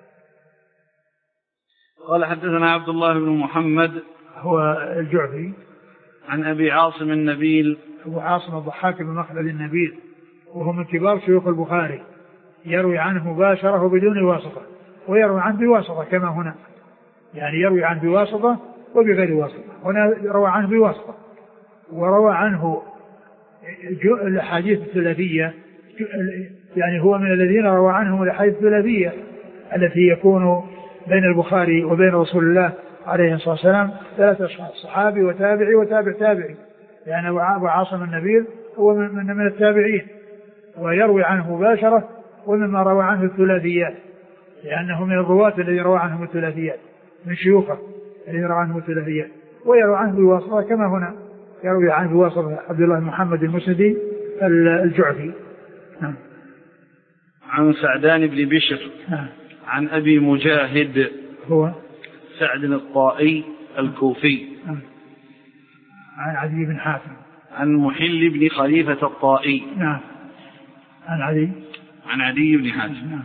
[SPEAKER 1] قال حدثنا عبد الله بن محمد
[SPEAKER 2] هو الجعفي
[SPEAKER 1] عن أبي عاصم النبيل.
[SPEAKER 2] أبو عاصم الضحاك بن مخلد النبيل، وهو من كبار شيوخ البخاري، يروي عنه مباشرة وبدون واسطة، ويروي عنه بواسطة كما هنا، يعني يروي عنه بواسطة وبغير واسطة، هنا روى عنه بواسطة، وروى عنه الأحاديث الثلاثية، يعني هو من الذين روى عنهم الأحاديث الثلاثية التي يكون بين البخاري وبين رسول الله عليه الصلاة والسلام ثلاثة أشخاص، صحابي وتابعي وتابع تابعي، يعني أبو عاصم النبيل هو من, من التابعين، ويروي عنه مباشرة، ومما روى عنه الثلاثيات، لأنه من الرواة الذي روى عنهم الثلاثيات، من شيوخه الذي روى عنهم الثلاثيات، ويروي عنه بواسطة كما هنا يروي عنه بواسطة عبد الله محمد المسندي الجعفي. نعم.
[SPEAKER 1] عن سعدان بن بشر.
[SPEAKER 2] نعم.
[SPEAKER 1] عن أبي مجاهد
[SPEAKER 2] هو
[SPEAKER 1] سعد الطائي الكوفي.
[SPEAKER 2] نعم. عن عدي بن حاتم.
[SPEAKER 1] عن محل بن خليفة الطائي.
[SPEAKER 2] نعم. عن عدي
[SPEAKER 1] عن عدي بن حاتم.
[SPEAKER 2] نعم.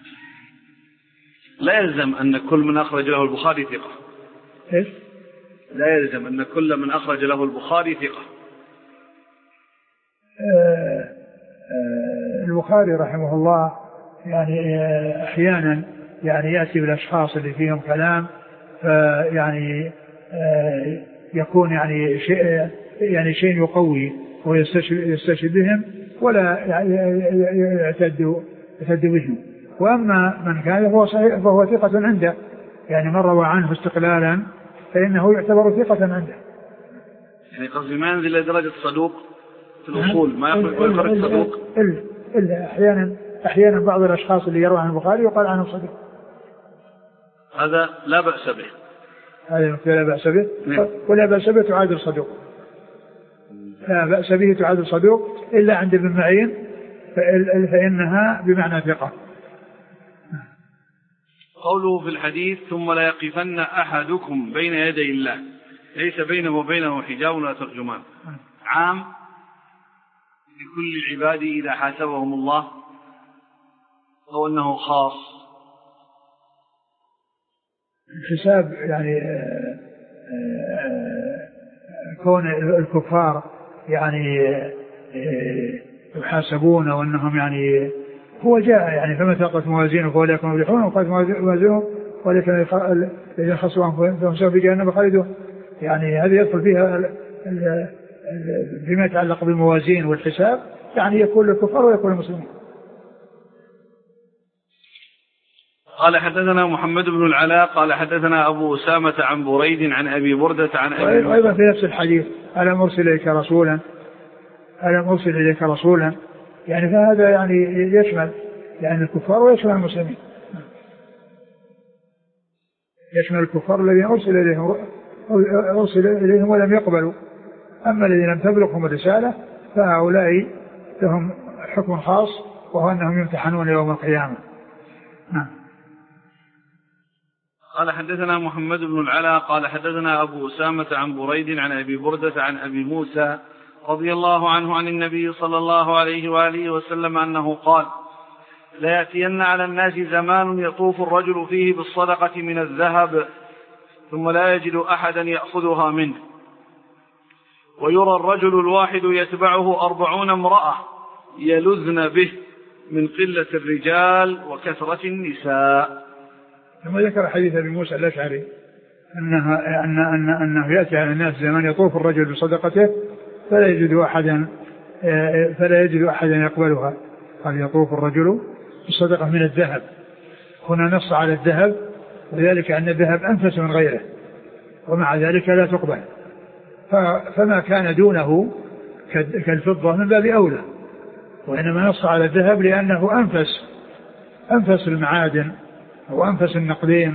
[SPEAKER 1] لا يلزم أن كل من أخرج له البخاري ثقة.
[SPEAKER 2] إيش؟
[SPEAKER 1] لا يلزم أن كل من أخرج له البخاري ثقة.
[SPEAKER 2] آه آه البخاري رحمه الله يعني آه أحيانا يعني يأتي بالأشخاص اللي فيهم كلام، فيعني آه يكون يعني شيء يعني شيء يقوي ويستشهد بهم ولا يعتد يعتد بهم. وأما من كان فهو صحيح فهو ثقة عنده، يعني من روى عنه استقلالا فإنه يعتبر ثقة عنده.
[SPEAKER 1] يعني قصدي ما ينزل إلى درجة صدوق في الأصول، ما يخرج صدوق
[SPEAKER 2] إلا, إلا أحيانا أحيانا بعض الأشخاص اللي يروى عن البخاري يقال عنه صدوق،
[SPEAKER 1] هذا لا بأس به،
[SPEAKER 2] هذا لا بأس به. ولا بأس به تعادل صدوق، لا بأس به تعادل صدوق إلا عند ابن معين فإنها بمعنى ثقة.
[SPEAKER 1] قوله في الحديث ثم لا يقفن أحدكم بين يدي الله ليس بينه وبينه حجاب ولا ترجمان، عام لكل العباد إذا حاسبهم الله، أو أنه خاص؟
[SPEAKER 2] الحساب يعني كون الكفار يعني يحاسبون وأنهم يعني هو جاء يعني فما ثقلت موازينه فأولئك هم المفلحون وقد موازينهم ولكن الذين خسروا أنفسهم في جهنم خالدون. يعني هذه يدخل فيها بما يتعلق بالموازين والحساب يعني يكون للكفار ويكون للمسلمين.
[SPEAKER 1] قال حدثنا محمد بن العلاء قال حدثنا أبو أسامة عن بريد عن أبي بردة عن أبي موسى.
[SPEAKER 2] أيضا في نفس الحديث ألم أرسل إليك رسولا ألم أرسل إليك رسولا يعني فهذا يعني يشمل يعني الكفار ويشمل المسلمين، يشمل الكفار الذين أرسل إليهم أرسل إليهم ولم يقبلوا، أما الذين لم تبلغهم الرسالة فهؤلاء لهم حكم خاص وهو أنهم يمتحنون يوم القيامة. نعم.
[SPEAKER 1] قال حدثنا محمد بن العلاء قال حدثنا أبو أسامة عن بريد عن أبي بردة عن أبي موسى رضي الله عنه عن النبي صلى الله عليه وآله وسلم أنه قال لا يأتين على الناس زمان يطوف الرجل فيه بالصدقة من الذهب ثم لا يجد أحدا يأخذها منه ويرى الرجل الواحد يتبعه أربعون امرأة يلذن به من قلة الرجال وكثرة النساء.
[SPEAKER 2] ثم ذكر حديث أبي موسى الأشعري أنه, أن أن أنه يأتي على الناس زمان يطوف الرجل بصدقته فلا يجد أحدا فلا يجد أحدا يقبلها. قال يطوف الرجل بصدقة من الذهب، هنا نص على الذهب وذلك أن الذهب أنفس من غيره ومع ذلك لا تقبل، فما كان دونه كالفضة من باب أولى، وإنما نص على الذهب لأنه أنفس أنفس المعادن وأنفس النقدين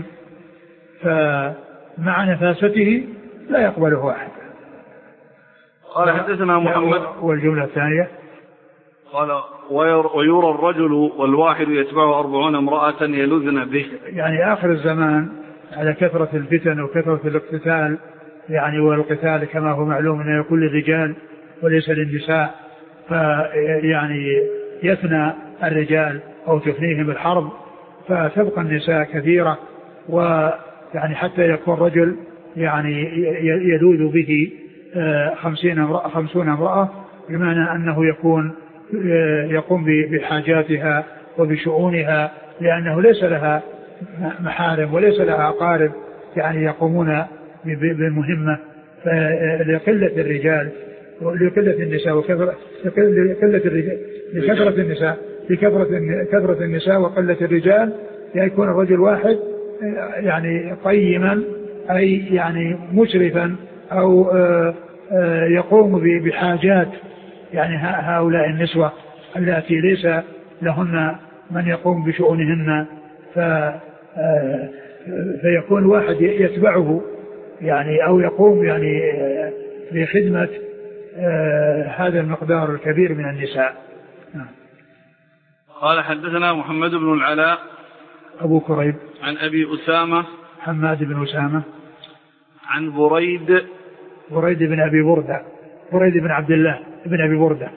[SPEAKER 2] فمع نفاسته لا يقبله أحد.
[SPEAKER 1] قال حدثنا محمد.
[SPEAKER 2] والجملة الثانية
[SPEAKER 1] قال ويرى الرجل والواحد يتبعه أربعون امرأة يلذن به،
[SPEAKER 2] يعني آخر الزمان على كثرة الفتن وكثرة الاقتتال يعني والقتال كما هو معلوم أنه يكون للرجال وليس للنساء، فيعني يفنى الرجال أو تفنيهم الحرب فتبقى النساء كثيرة، ويعني حتى يكون رجل يعني يلوذ به خمسين امرأة خمسون امرأة بمعنى أنه يكون يقوم بحاجاتها وبشؤونها لأنه ليس لها محارم وليس لها أقارب يعني يقومون بالمهمة، فلقلة الرجال ولقلة النساء وكثرة لقلة الرجال لكثرة النساء لكثرة كثرة النساء وقلة الرجال يكون الرجل واحد يعني قيما أي يعني مشرفا أو يقوم بحاجات يعني هؤلاء النسوة التي ليس لهن من يقوم بشؤونهن، فيكون واحد يتبعه يعني أو يقوم يعني بخدمة هذا المقدار الكبير من النساء.
[SPEAKER 1] قال حدثنا محمد بن العلاء
[SPEAKER 2] أبو كريب
[SPEAKER 1] عن أبي أسامة
[SPEAKER 2] حماد بن أسامة
[SPEAKER 1] عن بريد
[SPEAKER 2] بريد بن أبي بردة بريد بن عبد الله بن أبي بردة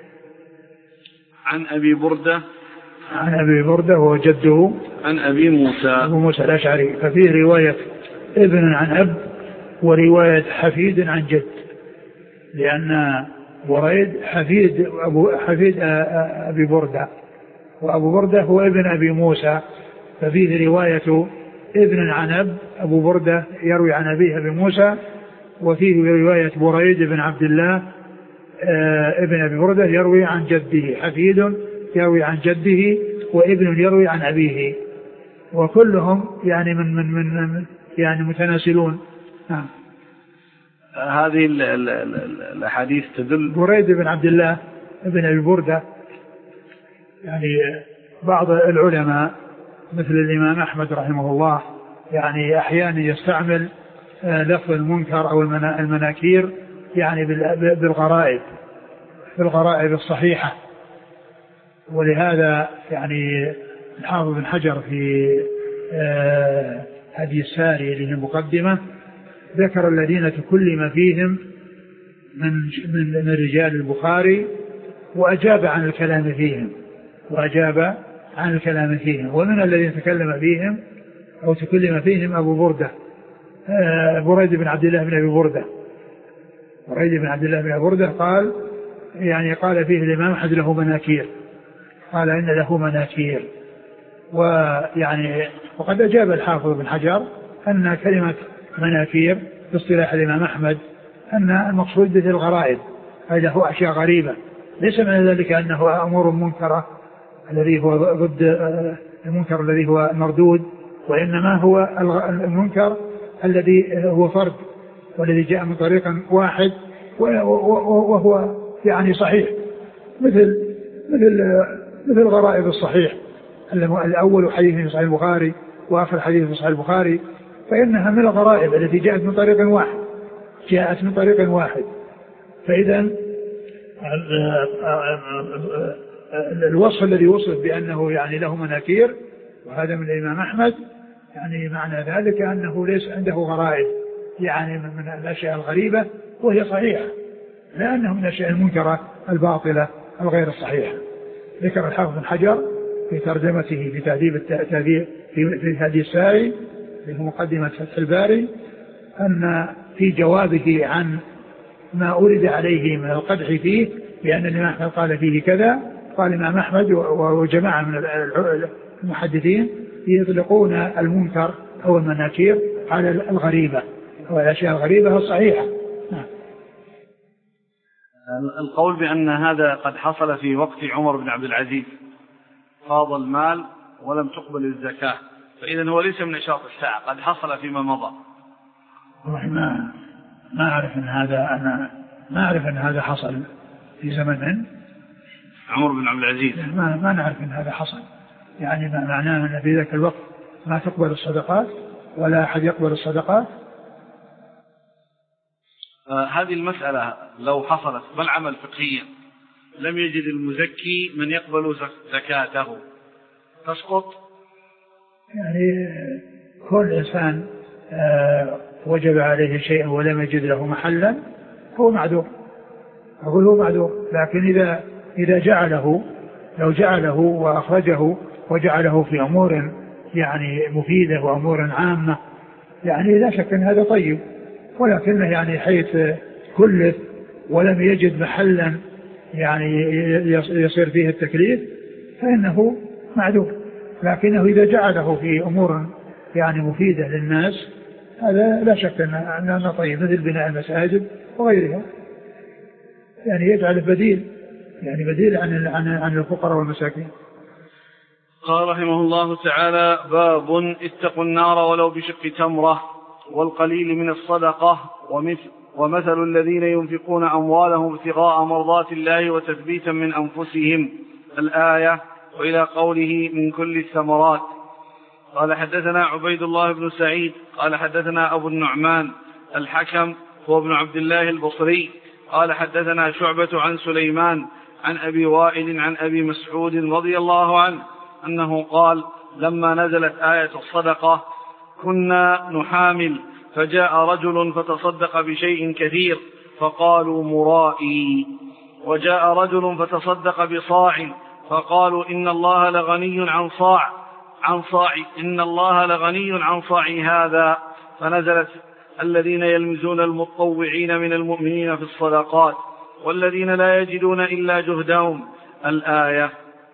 [SPEAKER 1] عن أبي بردة
[SPEAKER 2] عن أبي بردة وهو جده
[SPEAKER 1] عن أبي موسى
[SPEAKER 2] أبو موسى الأشعري، ففيه رواية ابن عن أب ورواية حفيد عن جد، لأن بريد حفيد أبو حفيد أبي بردة وأبو بردة هو ابن أبي موسى، ففيه رواية ابن عن أب أبو بردة يروي عن أبيه أبي موسى، وفيه رواية بريد بن عبد الله ابن أبي بردة يروي عن جده، حفيد يروي عن جده وابن يروي عن أبيه، وكلهم يعني من من من يعني متناسلون. نعم.
[SPEAKER 1] هذه الأحاديث تدل
[SPEAKER 2] بريد بن عبد الله ابن أبي بردة يعني بعض العلماء مثل الإمام أحمد رحمه الله يعني أحيانا يستعمل لفظ المنكر أو المناكير يعني بالغرائب بالغرائب الصحيحة، ولهذا يعني الحافظ بن حجر في هدي الساري اللي هي المقدمة ذكر الذين تكلم فيهم من من رجال البخاري وأجاب عن الكلام فيهم وأجاب عن الكلام فيهم ومن الذين تكلم فيهم أو تكلم فيهم أبو بردة بريد بن عبد الله بن أبي بردة بريد بن عبد الله بن أبي بردة قال يعني قال فيه الإمام أحمد له مناكير، قال إن له مناكير. ويعني وقد أجاب الحافظ بن حجر أن كلمة مناكير في اصطلاح الإمام أحمد أن المقصود به الغرائب، أي له أشياء غريبة، ليس من ذلك أنه أمور منكرة الذي هو ضد المنكر الذي هو مردود، وإنما هو المنكر الذي هو فرد والذي جاء من طريق واحد وهو يعني صحيح، مثل مثل مثل الغرائب الصحيح الأول حديث في صحيح البخاري وآخر حديث في صحيح البخاري، فإنها من الغرائب التي جاءت من طريق واحد جاءت من طريق واحد. فإذا الوصف الذي وصف بأنه يعني له مناكير وهذا من الإمام أحمد، يعني معنى ذلك أنه ليس عنده غرائب، يعني من الأشياء الغريبة وهي صحيحة، لأنه من الأشياء المنكرة الباطلة الغير الصحيحة. ذكر الحافظ بن حجر في ترجمته في تهذيب التهذيب في هذه الساري في مقدمة فتح الباري أن في جوابه عن ما أورد عليه من القدح فيه بأن الإمام أحمد قال فيه كذا، قال الإمام أحمد وجماعة من المحدثين يطلقون المنكر أو المناكير على الغريبة أو الأشياء الغريبة الصحيحة.
[SPEAKER 1] القول بأن هذا قد حصل في وقت عمر بن عبد العزيز، فاض المال ولم تقبل الزكاة، فإذا هو ليس من نشاط الساعة، قد حصل فيما مضى.
[SPEAKER 2] ما ما أعرف أن هذا أنا ما أعرف أن هذا حصل في زمن من
[SPEAKER 1] عمر بن عبد العزيز،
[SPEAKER 2] ما ما نعرف أن هذا حصل، يعني ما معناه أن في ذاك الوقت ما تقبل الصدقات ولا أحد يقبل الصدقات.
[SPEAKER 1] آه هذه المسألة لو حصلت بالعمل فقهيا لم يجد المزكي من يقبل زكاته تسقط؟
[SPEAKER 2] يعني كل إنسان آه وجب عليه شيء ولم يجد له محلا هو معذور، أقول هو معذور، لكن إذا إذا جعله لو جعله وأخرجه وجعله في أمور يعني مفيدة وأمور عامة يعني لا شك أن هذا طيب، ولكنه يعني حيث كلف ولم يجد محلا يعني يصير فيه التكليف فإنه معذور، لكنه إذا جعله في أمور يعني مفيدة للناس هذا لا شك أنه طيب، مثل بناء المساجد وغيرها، يعني يجعل بديل يعني بديل عن عن الفقراء والمساكين.
[SPEAKER 1] قال رحمه الله تعالى: باب اتقوا النار ولو بشق تمرة والقليل من الصدقة ومثل ومثل الذين ينفقون أموالهم ابتغاء مرضات الله وتثبيتا من أنفسهم الآية، وإلى قوله من كل الثمرات. قال حدثنا عبيد الله بن سعيد قال حدثنا أبو النعمان الحكم هو ابن عبد الله البصري قال حدثنا شعبة عن سليمان عن أبي وائل عن أبي مسعود رضي الله عنه أنه قال: لما نزلت آية الصدقة كنا نحامل، فجاء رجل فتصدق بشيء كثير فقالوا مرائي، وجاء رجل فتصدق بصاع فقالوا إن الله لغني عن صاع عن صاع إن الله لغني عن صاع هذا، فنزلت: الذين يلمزون المتطوعين من المؤمنين في الصدقات والذين لا يجدون إلا جهدهم الآية.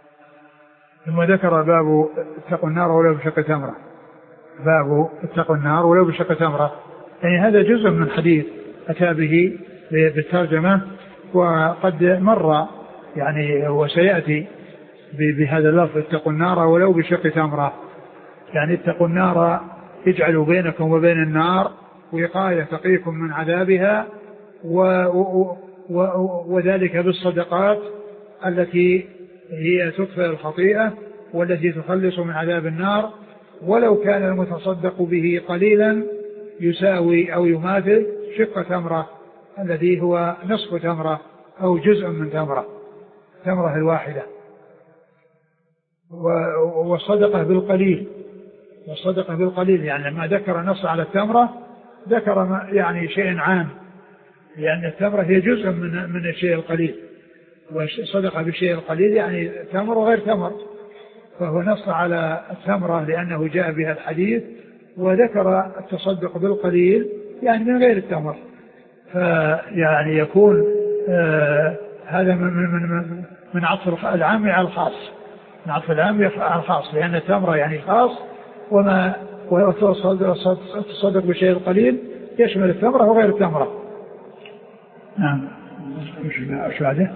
[SPEAKER 2] ثم ذكر باب اتقوا النار ولو بشق تمرة، باب اتقوا النار ولو بشق تمرة، يعني هذا جزء من حديث أتى به بالترجمة وقد مر يعني وسيأتي بهذا اللفظ اتقوا النار ولو بشق تمرة، يعني اتقوا النار اجعلوا بينكم وبين النار وقاية تقيكم من عذابها، و و و وذلك بالصدقات التي هي تطفئ الخطيئة والتي تخلص من عذاب النار، ولو كان المتصدق به قليلا يساوي أو يماثل شق تمرة الذي هو نصف تمرة أو جزء من تمرة تمرة الواحدة. والصدقة بالقليل والصدقة بالقليل يعني لما ذكر نص على التمرة ذكر يعني شيء عام، لأن التمرة هي جزء من من الشيء القليل، والصدقة بالشيء القليل يعني تمر وغير تمر، فهو نص على التمرة لأنه جاء بها الحديث، وذكر التصدق بالقليل يعني من غير التمر، فيعني يكون آه هذا من من من, من عطف العام على الخاص، من عطف العام على الخاص، لأن التمرة يعني خاص، وما وتصدق بشيء قليل يشمل التمرة وغير التمرة. نعم. ايش بعده؟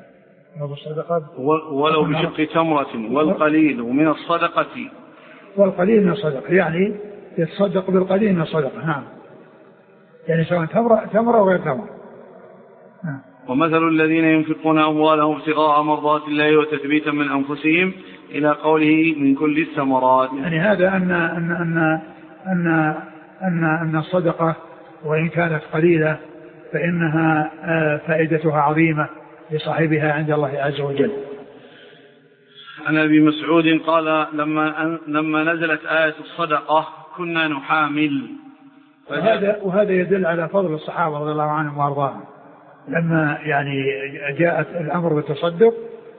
[SPEAKER 1] ولو بشق تمرة والقليل من الصدقة،
[SPEAKER 2] والقليل من الصدقة يعني يتصدق بالقليل من الصدقة. نعم، يعني سواء تمرة تمرة وغير تمرة. نعم.
[SPEAKER 1] ومثل الذين ينفقون أموالهم ابتغاء مرضات الله وتثبيتا من أنفسهم إلى قوله من كل الثمرات.
[SPEAKER 2] يعني هذا أن أن أن أن أن أن الصدقة وإن كانت قليلة فإنها فائدتها عظيمة لصاحبها عند الله عز وجل.
[SPEAKER 1] عن أبي مسعود قال لما لما نزلت آية الصدقة كنا نحامل.
[SPEAKER 2] وهذا وهذا يدل على فضل الصحابة رضي الله عنهم وأرضاهم، لما يعني جاءت الأمر بالتصدق،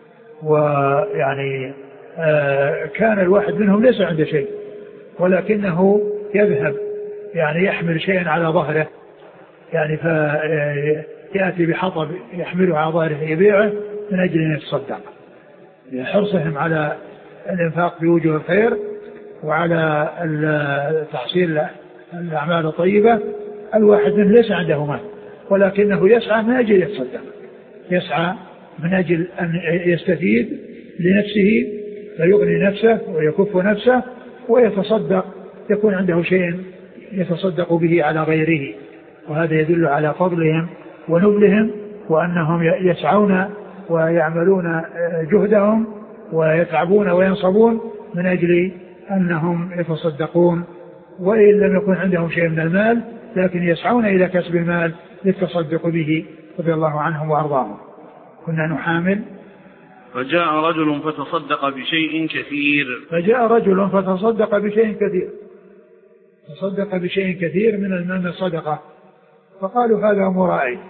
[SPEAKER 2] ويعني كان الواحد منهم ليس عنده شيء ولكنه يذهب يعني يحمل شيئا على ظهره، يعني فيأتي بحطب يحمله على ظهره يبيعه من أجل أن يتصدق، حرصهم على الإنفاق بوجه الخير وعلى تحصيل الأعمال الطيبة. الواحد منهم ليس عنده مال ولكنه يسعى من أجل يتصدق، يسعى من أجل أن يستفيد لنفسه فيغني نفسه ويكف نفسه ويتصدق، يكون عنده شيء يتصدق به على غيره. وهذا يدل على فضلهم ونبلهم، وأنهم يسعون ويعملون جهدهم ويتعبون وينصبون من أجل أنهم يتصدقون، وإن لم يكن عندهم شيء من المال لكن يسعون إلى كسب المال للتصدق به رضي الله عنهم وأرضاهم. كنا نحامل.
[SPEAKER 1] فجاء رجل فتصدق بشيء كثير
[SPEAKER 2] فجاء رجل فتصدق بشيء كثير تصدق بشيء كثير من المال الصدقة، فقالوا هذا مرائي،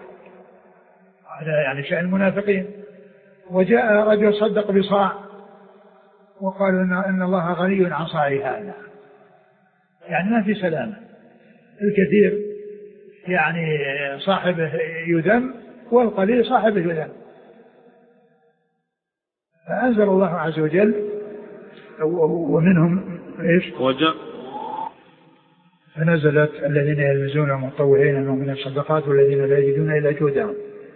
[SPEAKER 2] هذا يعني شأن المنافقين. وجاء رجل صدق بصاع وقالوا إن, إن الله غني عن صاعي هذا، يعني ما في سلامة. الكثير يعني صاحبه يذم والقليل صاحبه يذم. فأنزل الله عز وجل ومنهم إيش؟
[SPEAKER 1] وجاء
[SPEAKER 2] فنزلت الذين يلمزون المتطوعين من الصدقات والذين لا يجدون إلا جهدهم.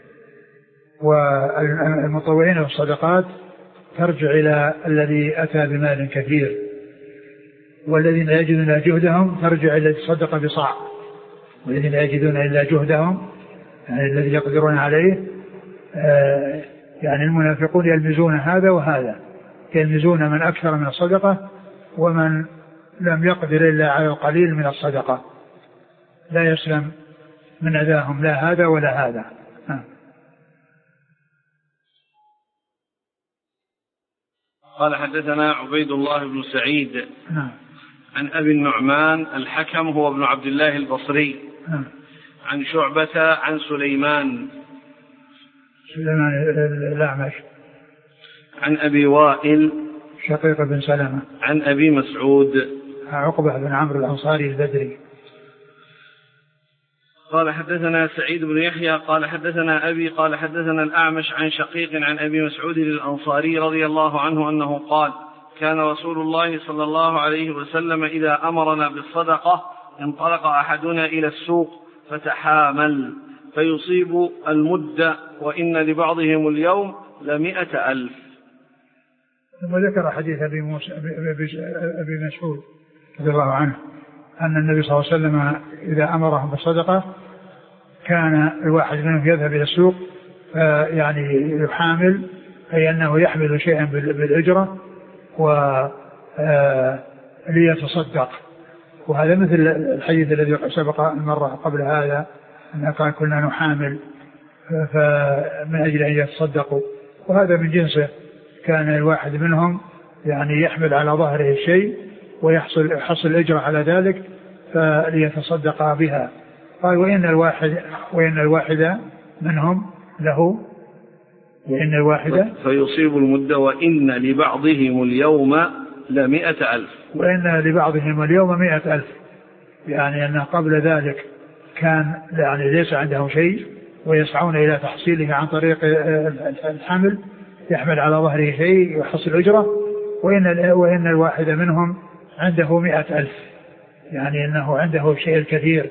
[SPEAKER 2] والمتطوعين في الصدقات ترجع إلى الذي أتى بمال كثير، والذين لا يجدون إلا جهدهم ترجع إلى الصدقة بصاع، والذين لا يجدون إلا جهدهم يعني الذي يقدرون عليه. آه يعني المنافقون يلمزون هذا وهذا، يلمزون من أكثر من الصدقة ومن لم يقدر إلا على القليل من الصدقة، لا يسلم من أذاهم لا هذا ولا هذا. آه.
[SPEAKER 1] قال حدثنا عبيد الله بن سعيد
[SPEAKER 2] نعم.
[SPEAKER 1] عن أبي النعمان الحكم هو ابن عبد الله البصري
[SPEAKER 2] نعم.
[SPEAKER 1] عن شعبة عن سليمان
[SPEAKER 2] سليمان الأعمش
[SPEAKER 1] عن أبي وائل
[SPEAKER 2] شقيق بن سلمة
[SPEAKER 1] عن أبي مسعود
[SPEAKER 2] عقبة بن عمرو الأنصاري البدري.
[SPEAKER 1] قال حدثنا سعيد بن يحيى قال حدثنا أبي قال حدثنا الأعمش عن شقيق عن أبي مسعود الأنصاري رضي الله عنه أنه قال كان رسول الله صلى الله عليه وسلم إذا أمرنا بالصدقة انطلق أحدنا إلى السوق فتحامل فيصيب المد وإن لبعضهم اليوم لمئة ألف.
[SPEAKER 2] ثم ذكر حديث أبي, موسى أبي مسعود رضي الله عنه أن النبي صلى الله عليه وسلم إذا أمرهم بالصدقة كان الواحد منهم يذهب إلى السوق يعني يحامل، أي أنه يحمل شيئا بالأجرة وليتصدق. وهذا مثل الحديث الذي سبق المرة قبل هذا أن قال كنا نحامل من أجل أن يتصدقوا، وهذا من جنسه. كان الواحد منهم يعني يحمل على ظهره الشيء ويحصل يحصل الأجر على ذلك فليتصدق بها. قال وإن الواحد وإن الواحد منهم له وإن الواحد
[SPEAKER 1] فيصيب المدة وإن لبعضهم اليوم لمئة ألف
[SPEAKER 2] وإن لبعضهم اليوم مئة ألف، يعني أن قبل ذلك كان يعني ليس عندهم شيء ويسعون إلى تحصيله عن طريق الحمل، يحمل على ظهره شيء يحصل أجرة، وإن, وإن الواحد منهم عنده مئة ألف، يعني أنه عنده شيء الكثير.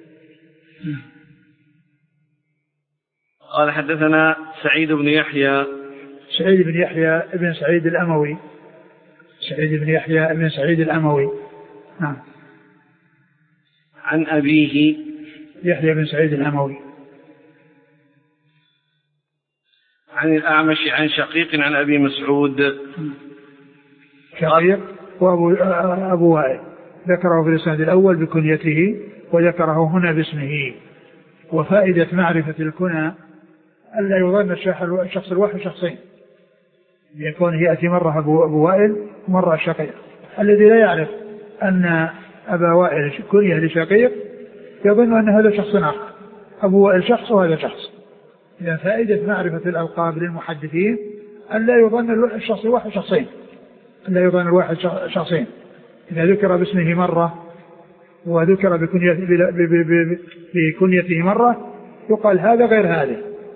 [SPEAKER 1] قال حدثنا سعيد بن يحيى
[SPEAKER 2] سعيد بن يحيى ابن سعيد الأموي سعيد بن يحيى ابن سعيد الأموي نعم.
[SPEAKER 1] عن أبيه
[SPEAKER 2] يحيى بن سعيد الأموي
[SPEAKER 1] عن الأعمش عن شقيق عن أبي مسعود.
[SPEAKER 2] شقيق وأبو أبو وائل ذكره في الإسناد الأول بكنيته وذكره هنا باسمه. وفائدة معرفة الكنى ألا يظن الشخص الواحد شخصين، يكون يأتي مرة أبو وائل ومرة شقيق. الذي لا يعرف أن أبا وائل كنية لشقيق يظن أن هذا شخص آخر، أبو وائل شخص وهذا شخص. إذا فائدة معرفة الألقاب للمحدثين ألا يظن الشخص الواحد شخصين، ألا يظن الواحد شخصين. إذا ذكر باسمه مرة وذكر بكنيته مرة يقال هذا غير هذا.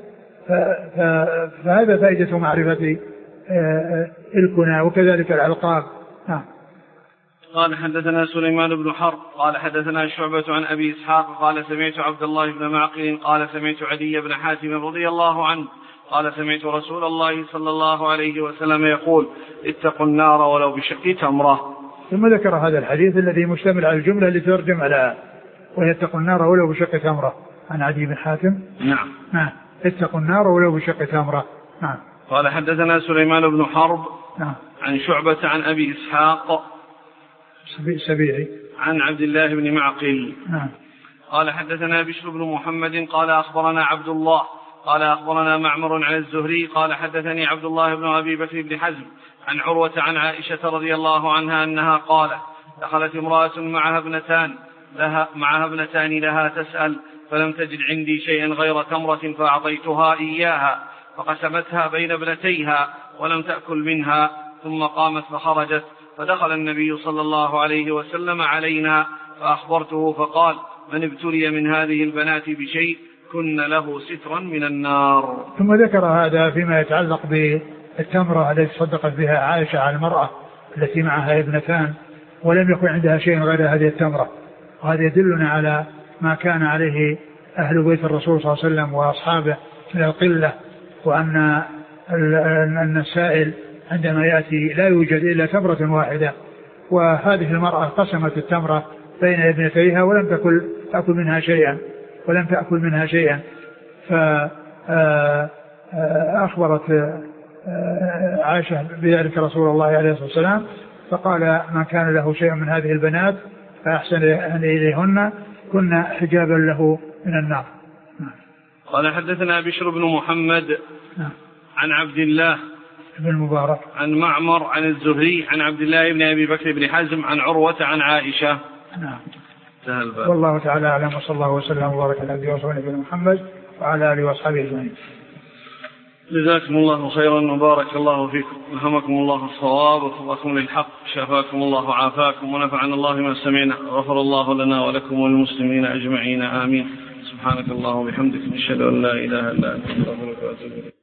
[SPEAKER 2] فهذا فائدة معرفة الكنى وكذلك الألقاب.
[SPEAKER 1] قال حدثنا سليمان بن حرب قال حدثنا شعبة عن أبي إسحاق قال سمعت عبد الله بن معقل قال سمعت عدي بن حاتم رضي الله عنه قال سمعت رسول الله صلى الله عليه وسلم يقول اتقوا النار ولو بشق تمرة.
[SPEAKER 2] ثم ذكر هذا الحديث الذي مشتمل على الجملة التي ترجم على ويتقوا النار ولو بشق تمرة عن عدي بن حاتم.
[SPEAKER 1] نعم.
[SPEAKER 2] نعم اتقوا النار ولو بشق تمرة. نعم.
[SPEAKER 1] قال حدثنا سليمان بن حرب
[SPEAKER 2] نعم.
[SPEAKER 1] عن شعبة عن أبي إسحاق
[SPEAKER 2] سبيعي
[SPEAKER 1] عن عبد الله بن معقل.
[SPEAKER 2] نعم.
[SPEAKER 1] قال حدثنا بشر بن محمد قال أخبرنا عبد الله قال أخبرنا معمر عن الزهري قال حدثني عبد الله بن أبي بكر بن حزم عن عروة عن عائشة رضي الله عنها أنها قالت دخلت امرأة معها ابنتان لها, معها ابنتان لها تسأل فلم تجد عندي شيئا غير تمرة فأعطيتها إياها فقسمتها بين ابنتيها ولم تأكل منها ثم قامت فخرجت فدخل النبي صلى الله عليه وسلم علينا فأخبرته فقال من ابتلي من هذه البنات بشيء كن له سترا من النار.
[SPEAKER 2] ثم ذكر هذا فيما يتعلق بالتمرة التي صدقت بها عائشة على المرأة التي معها ابنتان ولم يكن عندها شيء غير هذه التمرة. وهذا يدلنا على ما كان عليه أهل بيت الرسول صلى الله عليه وسلم وأصحابه من القلة، وأن أن السائل عندما يأتي لا يوجد إلا تمرة واحدة، وهذه المرأة قسمت التمرة بين ابنتيها ولم تأكل تأكل منها شيئا ولم تأكل منها شيئا فأخبرت عائشة بذلك رسول الله عليه الصلاة والسلام فقال من كان له شيء من هذه البنات فأحسن إليهن كنا حجابا له من النار.
[SPEAKER 1] قال حدثنا بشر بن محمد عن عبد الله
[SPEAKER 2] بن المبارك
[SPEAKER 1] عن معمر عن الزهري عن عبد الله بن أبي بكر بن حزم عن عروة عن عائشة.
[SPEAKER 2] نعم. والله تعالى أعلم وصلى الله وسلم وبارك على نبينا ورسوله محمد وعلى آله وأصحابه أجمعين.
[SPEAKER 1] جزاكم الله خيرا وبارك الله فيكم ألهمكم الله الصواب وفقكم للحق شفاكم الله وعافاكم ونفعنا الله ما سمعنا غفر الله لنا ولكم والمسلمين أجمعين آمين. سبحانك اللهم وبحمدك نشهد أن لا إله إلا أنت نستغفرك ونتوب إليك.